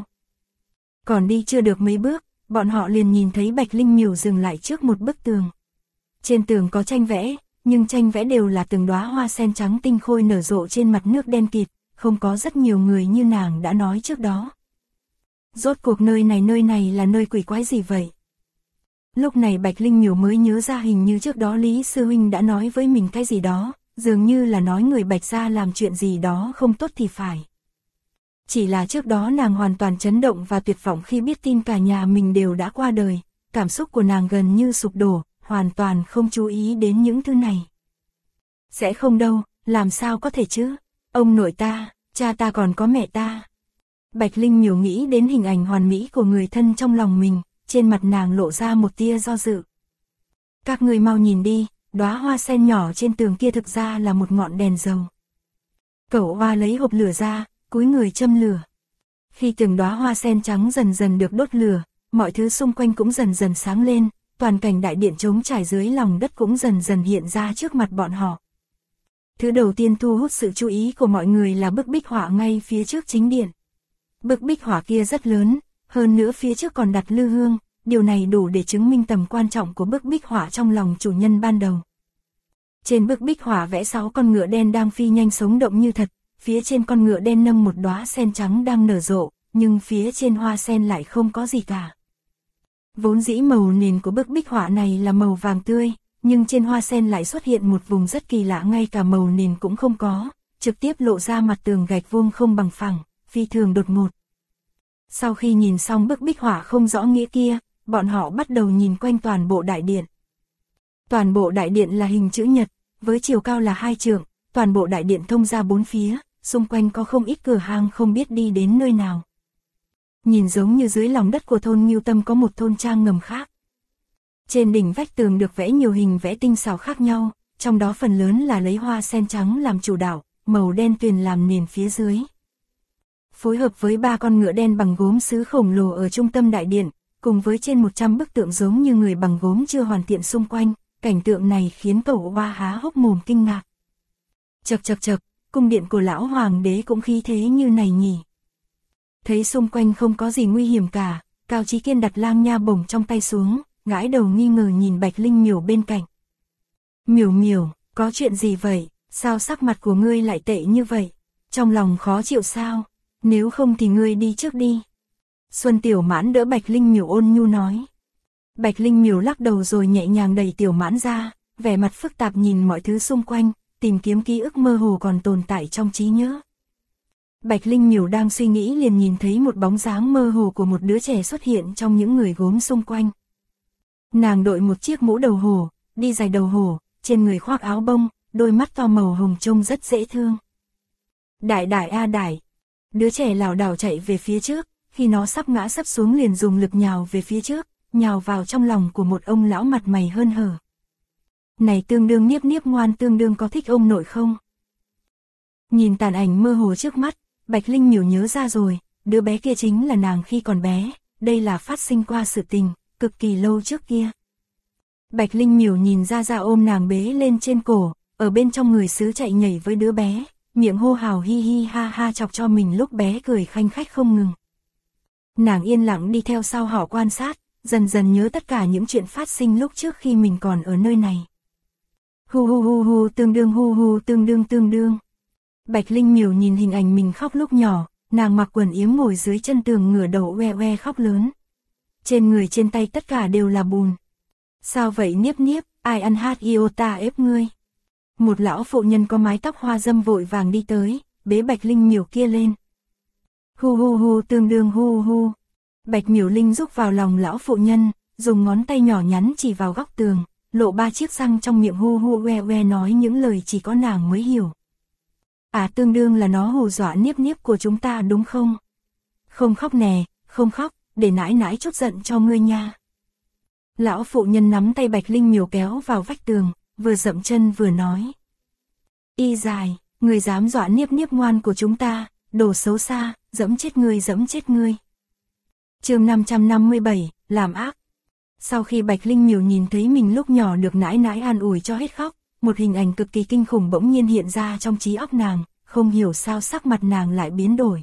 Còn đi chưa được mấy bước, bọn họ liền nhìn thấy Bạch Linh Miểu dừng lại trước một bức tường. Trên tường có tranh vẽ, nhưng tranh vẽ đều là từng đóa hoa sen trắng tinh khôi nở rộ trên mặt nước đen kịt, không có rất nhiều người như nàng đã nói trước đó. Rốt cuộc nơi này là nơi quỷ quái gì vậy? Lúc này Bạch Linh Miểu mới nhớ ra hình như trước đó Lý Sư Huynh đã nói với mình cái gì đó, dường như là nói người Bạch gia làm chuyện gì đó không tốt thì phải. Chỉ là trước đó nàng hoàn toàn chấn động và tuyệt vọng khi biết tin cả nhà mình đều đã qua đời, cảm xúc của nàng gần như sụp đổ, hoàn toàn không chú ý đến những thứ này. Sẽ không đâu, làm sao có thể chứ? Ông nội ta, cha ta còn có mẹ ta. Bạch Linh Miểu nghĩ đến hình ảnh hoàn mỹ của người thân trong lòng mình, trên mặt nàng lộ ra một tia do dự. Các người mau nhìn đi, đóa hoa sen nhỏ trên tường kia thực ra là một ngọn đèn dầu. Cẩu Oa lấy hộp lửa ra, cúi người châm lửa. Khi từng đóa hoa sen trắng dần dần được đốt lửa, mọi thứ xung quanh cũng dần dần sáng lên, toàn cảnh đại điện trống trải dưới lòng đất cũng dần dần hiện ra trước mặt bọn họ. Thứ đầu tiên thu hút sự chú ý của mọi người là bức bích họa ngay phía trước chính điện. Bức bích họa kia rất lớn, hơn nữa phía trước còn đặt lư hương, điều này đủ để chứng minh tầm quan trọng của bức bích họa trong lòng chủ nhân ban đầu. Trên bức bích họa vẽ 6 con ngựa đen đang phi nhanh sống động như thật, phía trên con ngựa đen nâng một đóa sen trắng đang nở rộ, nhưng phía trên hoa sen lại không có gì cả. Vốn dĩ màu nền của bức bích họa này là màu vàng tươi, nhưng trên hoa sen lại xuất hiện một vùng rất kỳ lạ, ngay cả màu nền cũng không có, trực tiếp lộ ra mặt tường gạch vuông không bằng phẳng, phi thường đột ngột. Sau khi nhìn xong bức bích họa không rõ nghĩa kia, bọn họ bắt đầu nhìn quanh toàn bộ đại điện. Toàn bộ đại điện là hình chữ nhật, với chiều cao là 2 trượng, toàn bộ đại điện thông ra 4 phía, xung quanh có không ít cửa hang không biết đi đến nơi nào. Nhìn giống như dưới lòng đất của thôn Ngưu Tâm có một thôn trang ngầm khác. Trên đỉnh vách tường được vẽ nhiều hình vẽ tinh xảo khác nhau, trong đó phần lớn là lấy hoa sen trắng làm chủ đạo, màu đen tuyền làm nền phía dưới. Phối hợp với 3 con ngựa đen bằng gốm sứ khổng lồ ở trung tâm đại điện, cùng với trên 100 bức tượng giống như người bằng gốm chưa hoàn thiện xung quanh, cảnh tượng này khiến Cẩu Oa há hốc mồm kinh ngạc. Chậc, cung điện của lão hoàng đế cũng khí thế như này nhỉ. Thấy xung quanh không có gì nguy hiểm cả, Cao Chí Kiên đặt lang nha bổng trong tay xuống, gãi đầu nghi ngờ nhìn Bạch Linh Miểu bên cạnh. Miểu, có chuyện gì vậy, sao sắc mặt của ngươi lại tệ như vậy, trong lòng khó chịu sao, nếu không thì ngươi đi trước đi. Xuân Tiểu Mãn đỡ Bạch Linh Miểu ôn nhu nói. Bạch Linh Miểu lắc đầu rồi nhẹ nhàng đẩy Tiểu Mãn ra, vẻ mặt phức tạp nhìn mọi thứ xung quanh, tìm kiếm ký ức mơ hồ còn tồn tại trong trí nhớ. Bạch Linh Miểu đang suy nghĩ liền nhìn thấy một bóng dáng mơ hồ của một đứa trẻ xuất hiện trong những người gốm xung quanh. Nàng đội một chiếc mũ đầu hổ, đi giày đầu hổ, trên người khoác áo bông, đôi mắt to màu hồng trông rất dễ thương. Đại. Đứa trẻ lảo đảo chạy về phía trước, khi nó sắp ngã sắp xuống liền dùng lực nhào về phía trước, nhào vào trong lòng của một ông lão mặt mày hớn hở. Này tương đương Niếp Niếp ngoan, tương đương có thích ông nội không? Nhìn tàn ảnh mơ hồ trước mắt, Bạch Linh Miểu nhớ ra rồi, đứa bé kia chính là nàng khi còn bé, đây là phát sinh qua sự tình, cực kỳ lâu trước kia. Bạch Linh Miểu nhìn Gia Gia ôm nàng bế lên trên cổ, ở bên trong người sứ chạy nhảy với đứa bé, miệng hô hào hi hi ha ha chọc cho mình lúc bé cười khanh khách không ngừng. Nàng yên lặng đi theo sau họ quan sát, dần dần nhớ tất cả những chuyện phát sinh lúc trước khi mình còn ở nơi này. Hu hu hu hu tương đương hu hu tương đương tương đương. Bạch Linh Miểu nhìn hình ảnh mình khóc lúc nhỏ, nàng mặc quần yếm ngồi dưới chân tường ngửa đầu oe oe khóc lớn. Trên người trên tay tất cả đều là bùn. Sao vậy Niếp Niếp, ai ăn hát iota ép ngươi? Một lão phụ nhân có mái tóc hoa dâm vội vàng đi tới, bế Bạch Linh Miểu kia lên. Hu hu hu tương đương hu hu. Bạch Miểu Linh rúc vào lòng lão phụ nhân, dùng ngón tay nhỏ nhắn chỉ vào góc tường, lộ 3 chiếc răng trong miệng hu hu oe oe nói những lời chỉ có nàng mới hiểu. À tương đương là nó hù dọa Niếp Niếp của chúng ta đúng không? Không khóc nè, không khóc, để nãi nãi chút giận cho ngươi nha. Lão phụ nhân nắm tay Bạch Linh Miểu kéo vào vách tường, vừa dậm chân vừa nói. Y dài, ngươi dám dọa Niếp Niếp ngoan của chúng ta, đồ xấu xa, dẫm chết ngươi dẫm chết ngươi. Chương 557, làm ác. Sau khi Bạch Linh Miểu nhìn thấy mình lúc nhỏ được nãi nãi an ủi cho hết khóc, một hình ảnh cực kỳ kinh khủng bỗng nhiên hiện ra trong trí óc nàng, không hiểu sao sắc mặt nàng lại biến đổi.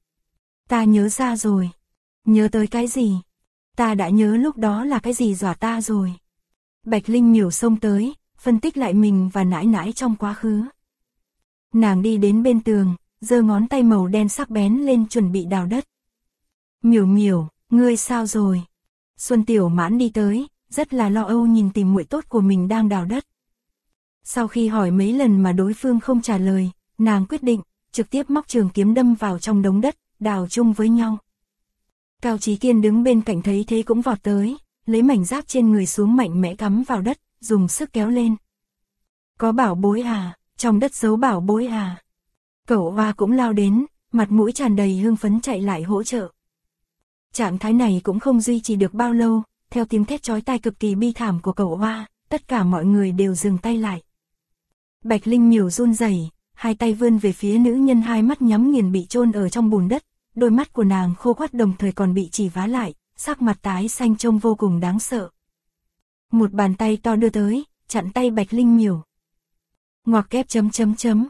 Ta nhớ ra rồi. Nhớ tới cái gì? Ta đã nhớ lúc đó là cái gì dọa ta rồi. Bạch Linh Miểu xông tới, phân tích lại mình và nãi nãi trong quá khứ. Nàng đi đến bên tường, giơ ngón tay màu đen sắc bén lên chuẩn bị đào đất. Miểu Miểu, ngươi sao rồi? Xuân Tiểu Mãn đi tới, rất là lo âu nhìn tìm muội tốt của mình đang đào đất. Sau khi hỏi mấy lần mà đối phương không trả lời, nàng quyết định, trực tiếp móc trường kiếm đâm vào trong đống đất, đào chung với nhau. Cao Chí Kiên đứng bên cạnh thấy thế cũng vọt tới, lấy mảnh giáp trên người xuống mạnh mẽ cắm vào đất, dùng sức kéo lên. Có bảo bối à, trong đất giấu bảo bối à. Cẩu Hoa cũng lao đến, mặt mũi tràn đầy hưng phấn chạy lại hỗ trợ. Trạng thái này cũng không duy trì được bao lâu, theo tiếng thét chói tai cực kỳ bi thảm của Cẩu Hoa, tất cả mọi người đều dừng tay lại. Bạch Linh Miểu run rẩy, hai tay vươn về phía nữ nhân, hai mắt nhắm nghiền bị chôn ở trong bùn đất, đôi mắt của nàng khô quắt đồng thời còn bị chỉ vá lại, sắc mặt tái xanh trông vô cùng đáng sợ. Một bàn tay to đưa tới, chặn tay Bạch Linh Miểu. Ngoặc kép chấm chấm chấm,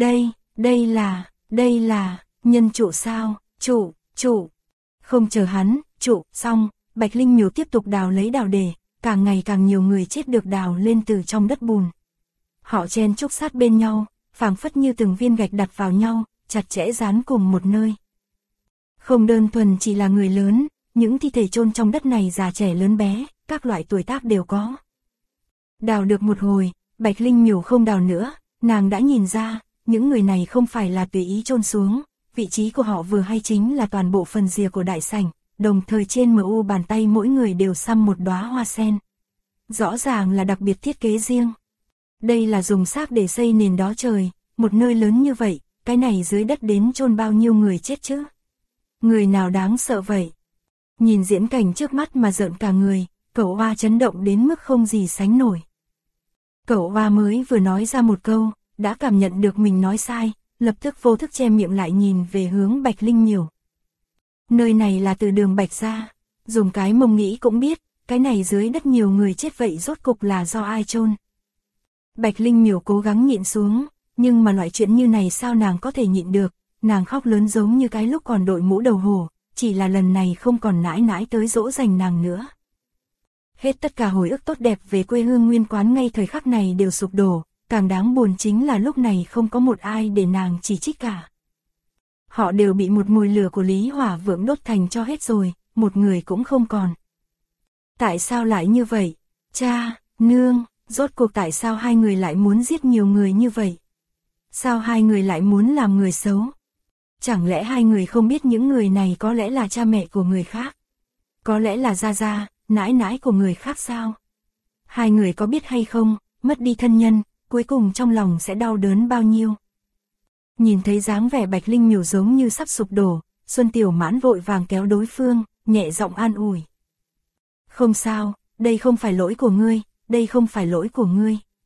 đây là, nhân trụ sao, trụ. Không chờ hắn, trụ, xong, Bạch Linh Miểu tiếp tục đào lấy đào để, càng ngày càng nhiều người chết được đào lên từ trong đất bùn. Họ chen chúc sát bên nhau, phảng phất như từng viên gạch đặt vào nhau, chặt chẽ dán cùng một nơi. Không đơn thuần chỉ là người lớn, những thi thể chôn trong đất này già trẻ lớn bé, các loại tuổi tác đều có. Đào được một hồi, Bạch Linh Miểu không đào nữa, nàng đã nhìn ra, những người này không phải là tùy ý chôn xuống, vị trí của họ vừa hay chính là toàn bộ phần rìa của đại sảnh, đồng thời trên mu bàn tay mỗi người đều xăm một đóa hoa sen. Rõ ràng là đặc biệt thiết kế riêng. Đây là dùng xác để xây nền đó trời, một nơi lớn như vậy, cái này dưới đất đến chôn bao nhiêu người chết chứ? Người nào đáng sợ vậy? Nhìn diễn cảnh trước mắt mà rợn cả người, Cẩu Hoa chấn động đến mức không gì sánh nổi. Cẩu Hoa mới vừa nói ra một câu, đã cảm nhận được mình nói sai, lập tức vô thức che miệng lại nhìn về hướng Bạch Linh Miểu. Nơi này là từ đường Bạch ra, dùng cái mông nghĩ cũng biết, cái này dưới đất nhiều người chết vậy rốt cục là do ai chôn. Bạch Linh Miểu cố gắng nhịn xuống, nhưng mà loại chuyện như này sao nàng có thể nhịn được, nàng khóc lớn giống như cái lúc còn đội mũ đầu hổ, chỉ là lần này không còn nãi nãi tới dỗ dành nàng nữa. Hết tất cả hồi ức tốt đẹp về quê hương nguyên quán ngay thời khắc này đều sụp đổ, càng đáng buồn chính là lúc này không có một ai để nàng chỉ trích cả. Họ đều bị một mùi lửa của Lý Hỏa Vượng đốt thành cho hết rồi, một người cũng không còn. Tại sao lại như vậy? Cha, nương, rốt cuộc tại sao hai người lại muốn giết nhiều người như vậy? Sao hai người lại muốn làm người xấu? Chẳng lẽ hai người không biết những người này có lẽ là cha mẹ của người khác? Có lẽ là gia gia, nãi nãi của người khác sao? Hai người có biết hay không, mất đi thân nhân, cuối cùng trong lòng sẽ đau đớn bao nhiêu? Nhìn thấy dáng vẻ Bạch Linh Miểu giống như sắp sụp đổ, Xuân Tiểu Mãn vội vàng kéo đối phương, nhẹ giọng an ủi. Không sao, đây không phải lỗi của ngươi, đây không phải lỗi của ngươi.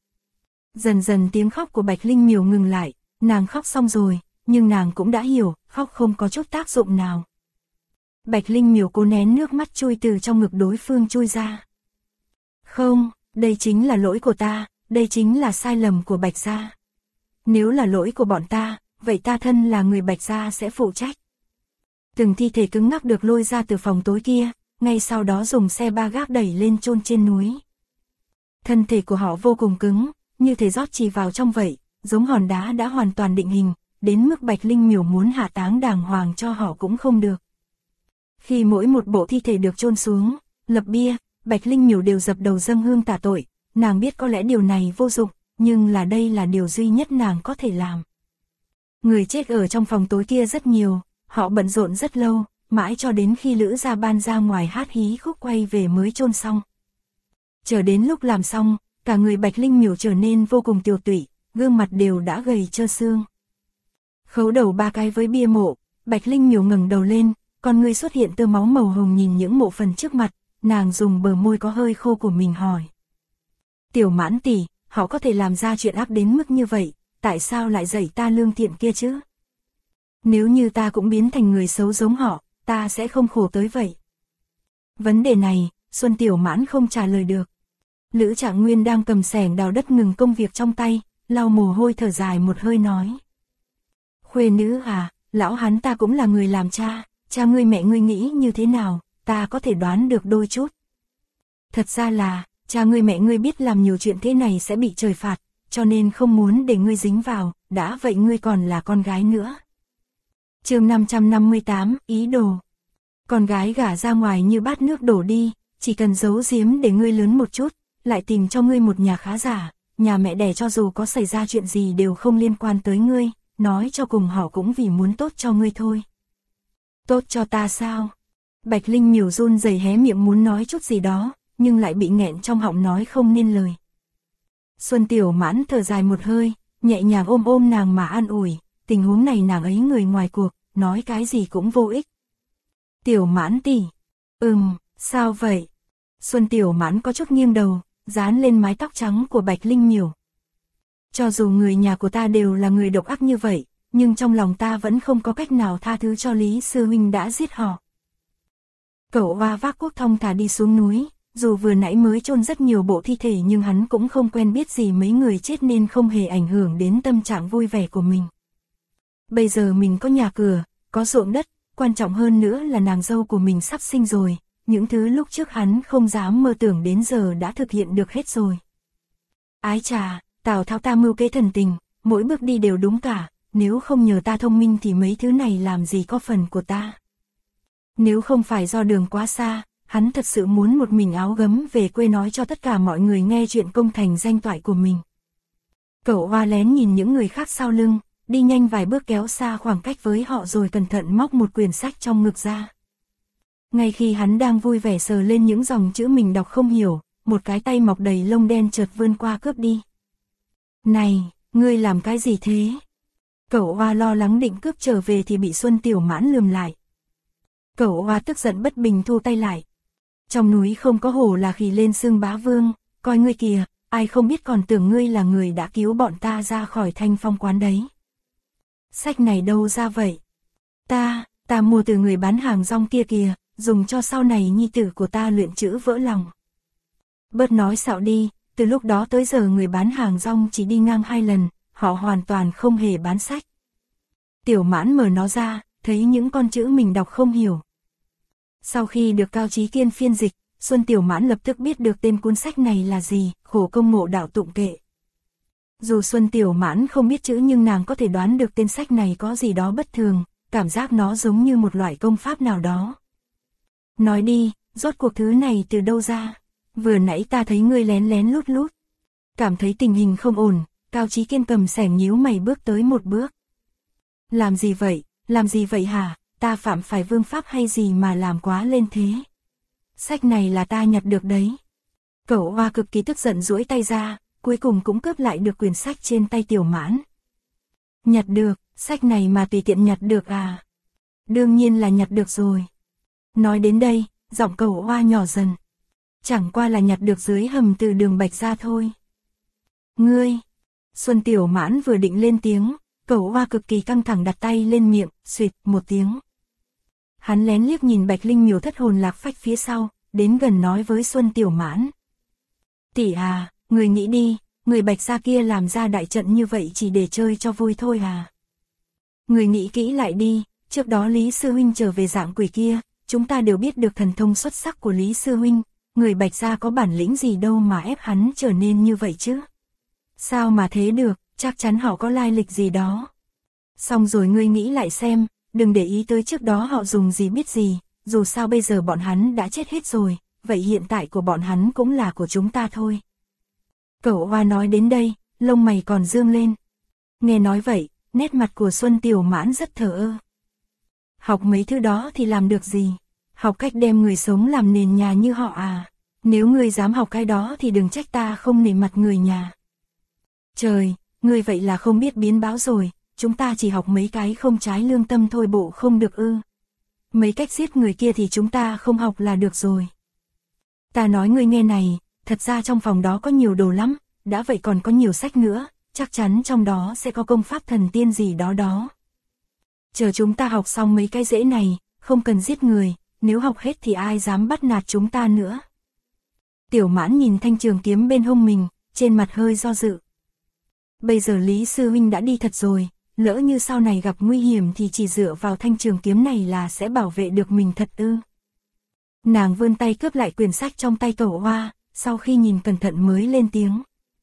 Dần dần tiếng khóc của Bạch Linh Miểu ngừng lại, nàng khóc xong rồi, nhưng nàng cũng đã hiểu, khóc không có chút tác dụng nào. Bạch Linh Miểu cố nén nước mắt chui từ trong ngực đối phương chui ra. Không, đây chính là lỗi của ta, đây chính là sai lầm của Bạch gia. Nếu là lỗi của bọn ta, vậy ta thân là người Bạch gia sẽ phụ trách. Từng thi thể cứng ngắc được lôi ra từ phòng tối kia, ngay sau đó dùng xe ba gác đẩy lên chôn trên núi. Thân thể của họ vô cùng cứng, như thể rót chì vào trong vậy, giống hòn đá đã hoàn toàn định hình, đến mức Bạch Linh Miểu muốn hạ táng đàng hoàng cho họ cũng không được. Khi mỗi một bộ thi thể được chôn xuống, lập bia, Bạch Linh Miểu đều dập đầu dâng hương tạ tội, nàng biết có lẽ điều này vô dụng, nhưng đây là điều duy nhất nàng có thể làm. Người chết ở trong phòng tối kia rất nhiều, họ bận rộn rất lâu, mãi cho đến khi Lữ Gia Ban ra ngoài hát hí khúc quay về mới chôn xong. Chờ đến lúc làm xong, cả người Bạch Linh Miểu trở nên vô cùng tiều tụy, gương mặt đều đã gầy trơ xương. Khấu đầu 3 cái với bia mộ, Bạch Linh Miểu ngẩng đầu lên, con ngươi xuất hiện tơ máu màu hồng nhìn những mộ phần trước mặt, nàng dùng bờ môi có hơi khô của mình hỏi. Tiểu Mãn tỷ, họ có thể làm ra chuyện ác đến mức như vậy, tại sao lại dạy ta lương thiện kia chứ? Nếu như ta cũng biến thành người xấu giống họ, ta sẽ không khổ tới vậy. Vấn đề này, Xuân Tiểu Mãn không trả lời được. Lữ Trạng Nguyên đang cầm xẻng đào đất ngừng công việc trong tay, lau mồ hôi thở dài một hơi nói. Khuê nữ à, lão hắn ta cũng là người làm cha, cha ngươi mẹ ngươi nghĩ như thế nào, ta có thể đoán được đôi chút. Thật ra là, cha ngươi mẹ ngươi biết làm nhiều chuyện thế này sẽ bị trời phạt, cho nên không muốn để ngươi dính vào, đã vậy ngươi còn là con gái nữa. Chương 558, ý đồ. Con gái gả ra ngoài như bát nước đổ đi, chỉ cần giấu giếm để ngươi lớn một chút, lại tìm cho ngươi một nhà khá giả, nhà mẹ đẻ cho dù có xảy ra chuyện gì đều không liên quan tới ngươi, nói cho cùng họ cũng vì muốn tốt cho ngươi thôi. Tốt cho ta sao? Bạch Linh Miểu run rẩy hé miệng muốn nói chút gì đó, nhưng lại bị nghẹn trong họng nói không nên lời. Xuân Tiểu Mãn thở dài một hơi, nhẹ nhàng ôm nàng mà an ủi, tình huống này nàng ấy người ngoài cuộc, nói cái gì cũng vô ích. Tiểu Mãn tỷ. Sao vậy? Xuân Tiểu Mãn có chút nghiêng đầu, dán lên mái tóc trắng của Bạch Linh Miểu. Cho dù người nhà của ta đều là người độc ác như vậy, nhưng trong lòng ta vẫn không có cách nào tha thứ cho Lý sư huynh đã giết họ. Cậu Hoa vác cuốc thong thả đi xuống núi, dù vừa nãy mới chôn rất nhiều bộ thi thể nhưng hắn cũng không quen biết gì mấy người chết nên không hề ảnh hưởng đến tâm trạng vui vẻ của mình. Bây giờ mình có nhà cửa, có ruộng đất, quan trọng hơn nữa là nàng dâu của mình sắp sinh rồi, những thứ lúc trước hắn không dám mơ tưởng đến giờ đã thực hiện được hết rồi. Ái chà, Tào Tháo ta mưu kế thần tình, mỗi bước đi đều đúng cả, nếu không nhờ ta thông minh thì mấy thứ này làm gì có phần của ta. Nếu không phải do đường quá xa, hắn thật sự muốn một mình áo gấm về quê nói cho tất cả mọi người nghe chuyện công thành danh toại của mình. Cậu Hoa lén nhìn những người khác sau lưng, đi nhanh vài bước kéo xa khoảng cách với họ rồi cẩn thận móc một quyển sách trong ngực ra. Ngay khi hắn đang vui vẻ sờ lên những dòng chữ mình đọc không hiểu, một cái tay mọc đầy lông đen chợt vươn qua cướp đi. Này, ngươi làm cái gì thế? Cậu Hoa lo lắng định cướp trở về thì bị Xuân Tiểu Mãn lườm lại. Cậu Hoa tức giận bất bình thu tay lại. Trong núi không có hổ là khỉ lên xương bá vương, coi ngươi kìa, ai không biết còn tưởng ngươi là người đã cứu bọn ta ra khỏi Thanh Phong quán đấy. Sách này đâu ra vậy? Ta mua từ người bán hàng rong kia kìa, dùng cho sau này nhi tử của ta luyện chữ vỡ lòng. Bớt nói xạo đi, từ lúc đó tới giờ người bán hàng rong chỉ đi ngang 2 lần, họ hoàn toàn không hề bán sách. Tiểu Mãn mở nó ra, thấy những con chữ mình đọc không hiểu. Sau khi được Cao Chí Kiên phiên dịch, Xuân Tiểu Mãn lập tức biết được tên cuốn sách này là gì, Khổ Công Mộ Đạo Tụng Kệ. Dù Xuân Tiểu Mãn không biết chữ nhưng nàng có thể đoán được tên sách này có gì đó bất thường, cảm giác nó giống như một loại công pháp nào đó. Nói đi, rốt cuộc thứ này từ đâu ra? Vừa nãy ta thấy ngươi lén lén lút lút. Cảm thấy tình hình không ổn, Cao Chí Kiên cầm xẻng nhíu mày bước tới một bước. Làm gì vậy hả? Ta phạm phải vương pháp hay gì mà làm quá lên thế? Sách này là ta nhặt được đấy. Cậu Hoa cực kỳ tức giận duỗi tay ra, cuối cùng cũng cướp lại được quyển sách trên tay Tiểu Mãn. Nhặt được, sách này mà tùy tiện nhặt được à? Đương nhiên là nhặt được rồi. Nói đến đây, giọng Cậu Hoa nhỏ dần. Chẳng qua là nhặt được dưới hầm từ Đường Bạch ra thôi. Ngươi, Xuân Tiểu Mãn vừa định lên tiếng, Cẩu Hoa cực kỳ căng thẳng đặt tay lên miệng, xuyệt một tiếng. Hắn lén liếc nhìn Bạch Linh Miểu thất hồn lạc phách phía sau, đến gần nói với Xuân Tiểu Mãn. Tỷ à, người nghĩ đi, người Bạch gia kia làm ra đại trận như vậy chỉ để chơi cho vui thôi à. Người nghĩ kỹ lại đi, trước đó Lý Sư Huynh trở về dạng quỷ kia, chúng ta đều biết được thần thông xuất sắc của Lý Sư Huynh, người Bạch gia có bản lĩnh gì đâu mà ép hắn trở nên như vậy chứ. Sao mà thế được, chắc chắn họ có lai lịch gì đó. Xong rồi ngươi nghĩ lại xem, đừng để ý tới trước đó họ dùng gì biết gì, dù sao bây giờ bọn hắn đã chết hết rồi, vậy hiện tại của bọn hắn cũng là của chúng ta thôi. Cẩu Hoa nói đến đây, lông mày còn dương lên. Nghe nói vậy, nét mặt của Xuân Tiểu Mãn rất thờ ơ. Học mấy thứ đó thì làm được gì? Học cách đem người sống làm nền nhà như họ à? Nếu ngươi dám học cái đó thì đừng trách ta không nể mặt người nhà. Trời, ngươi vậy là không biết biến báo rồi, chúng ta chỉ học mấy cái không trái lương tâm thôi bộ không được ư. Mấy cách giết người kia thì chúng ta không học là được rồi. Ta nói ngươi nghe này, thật ra trong phòng đó có nhiều đồ lắm, đã vậy còn có nhiều sách nữa, chắc chắn trong đó sẽ có công pháp thần tiên gì đó đó. Chờ chúng ta học xong mấy cái dễ này, không cần giết người, nếu học hết thì ai dám bắt nạt chúng ta nữa. Tiểu Mãn nhìn thanh trường kiếm bên hông mình, trên mặt hơi do dự. Bây giờ Lý Sư Huynh đã đi thật rồi, lỡ như sau này gặp nguy hiểm thì chỉ dựa vào thanh trường kiếm này là sẽ bảo vệ được mình thật ư. Nàng vươn tay cướp lại quyển sách trong tay Cẩu Hoa, sau khi nhìn cẩn thận mới lên tiếng.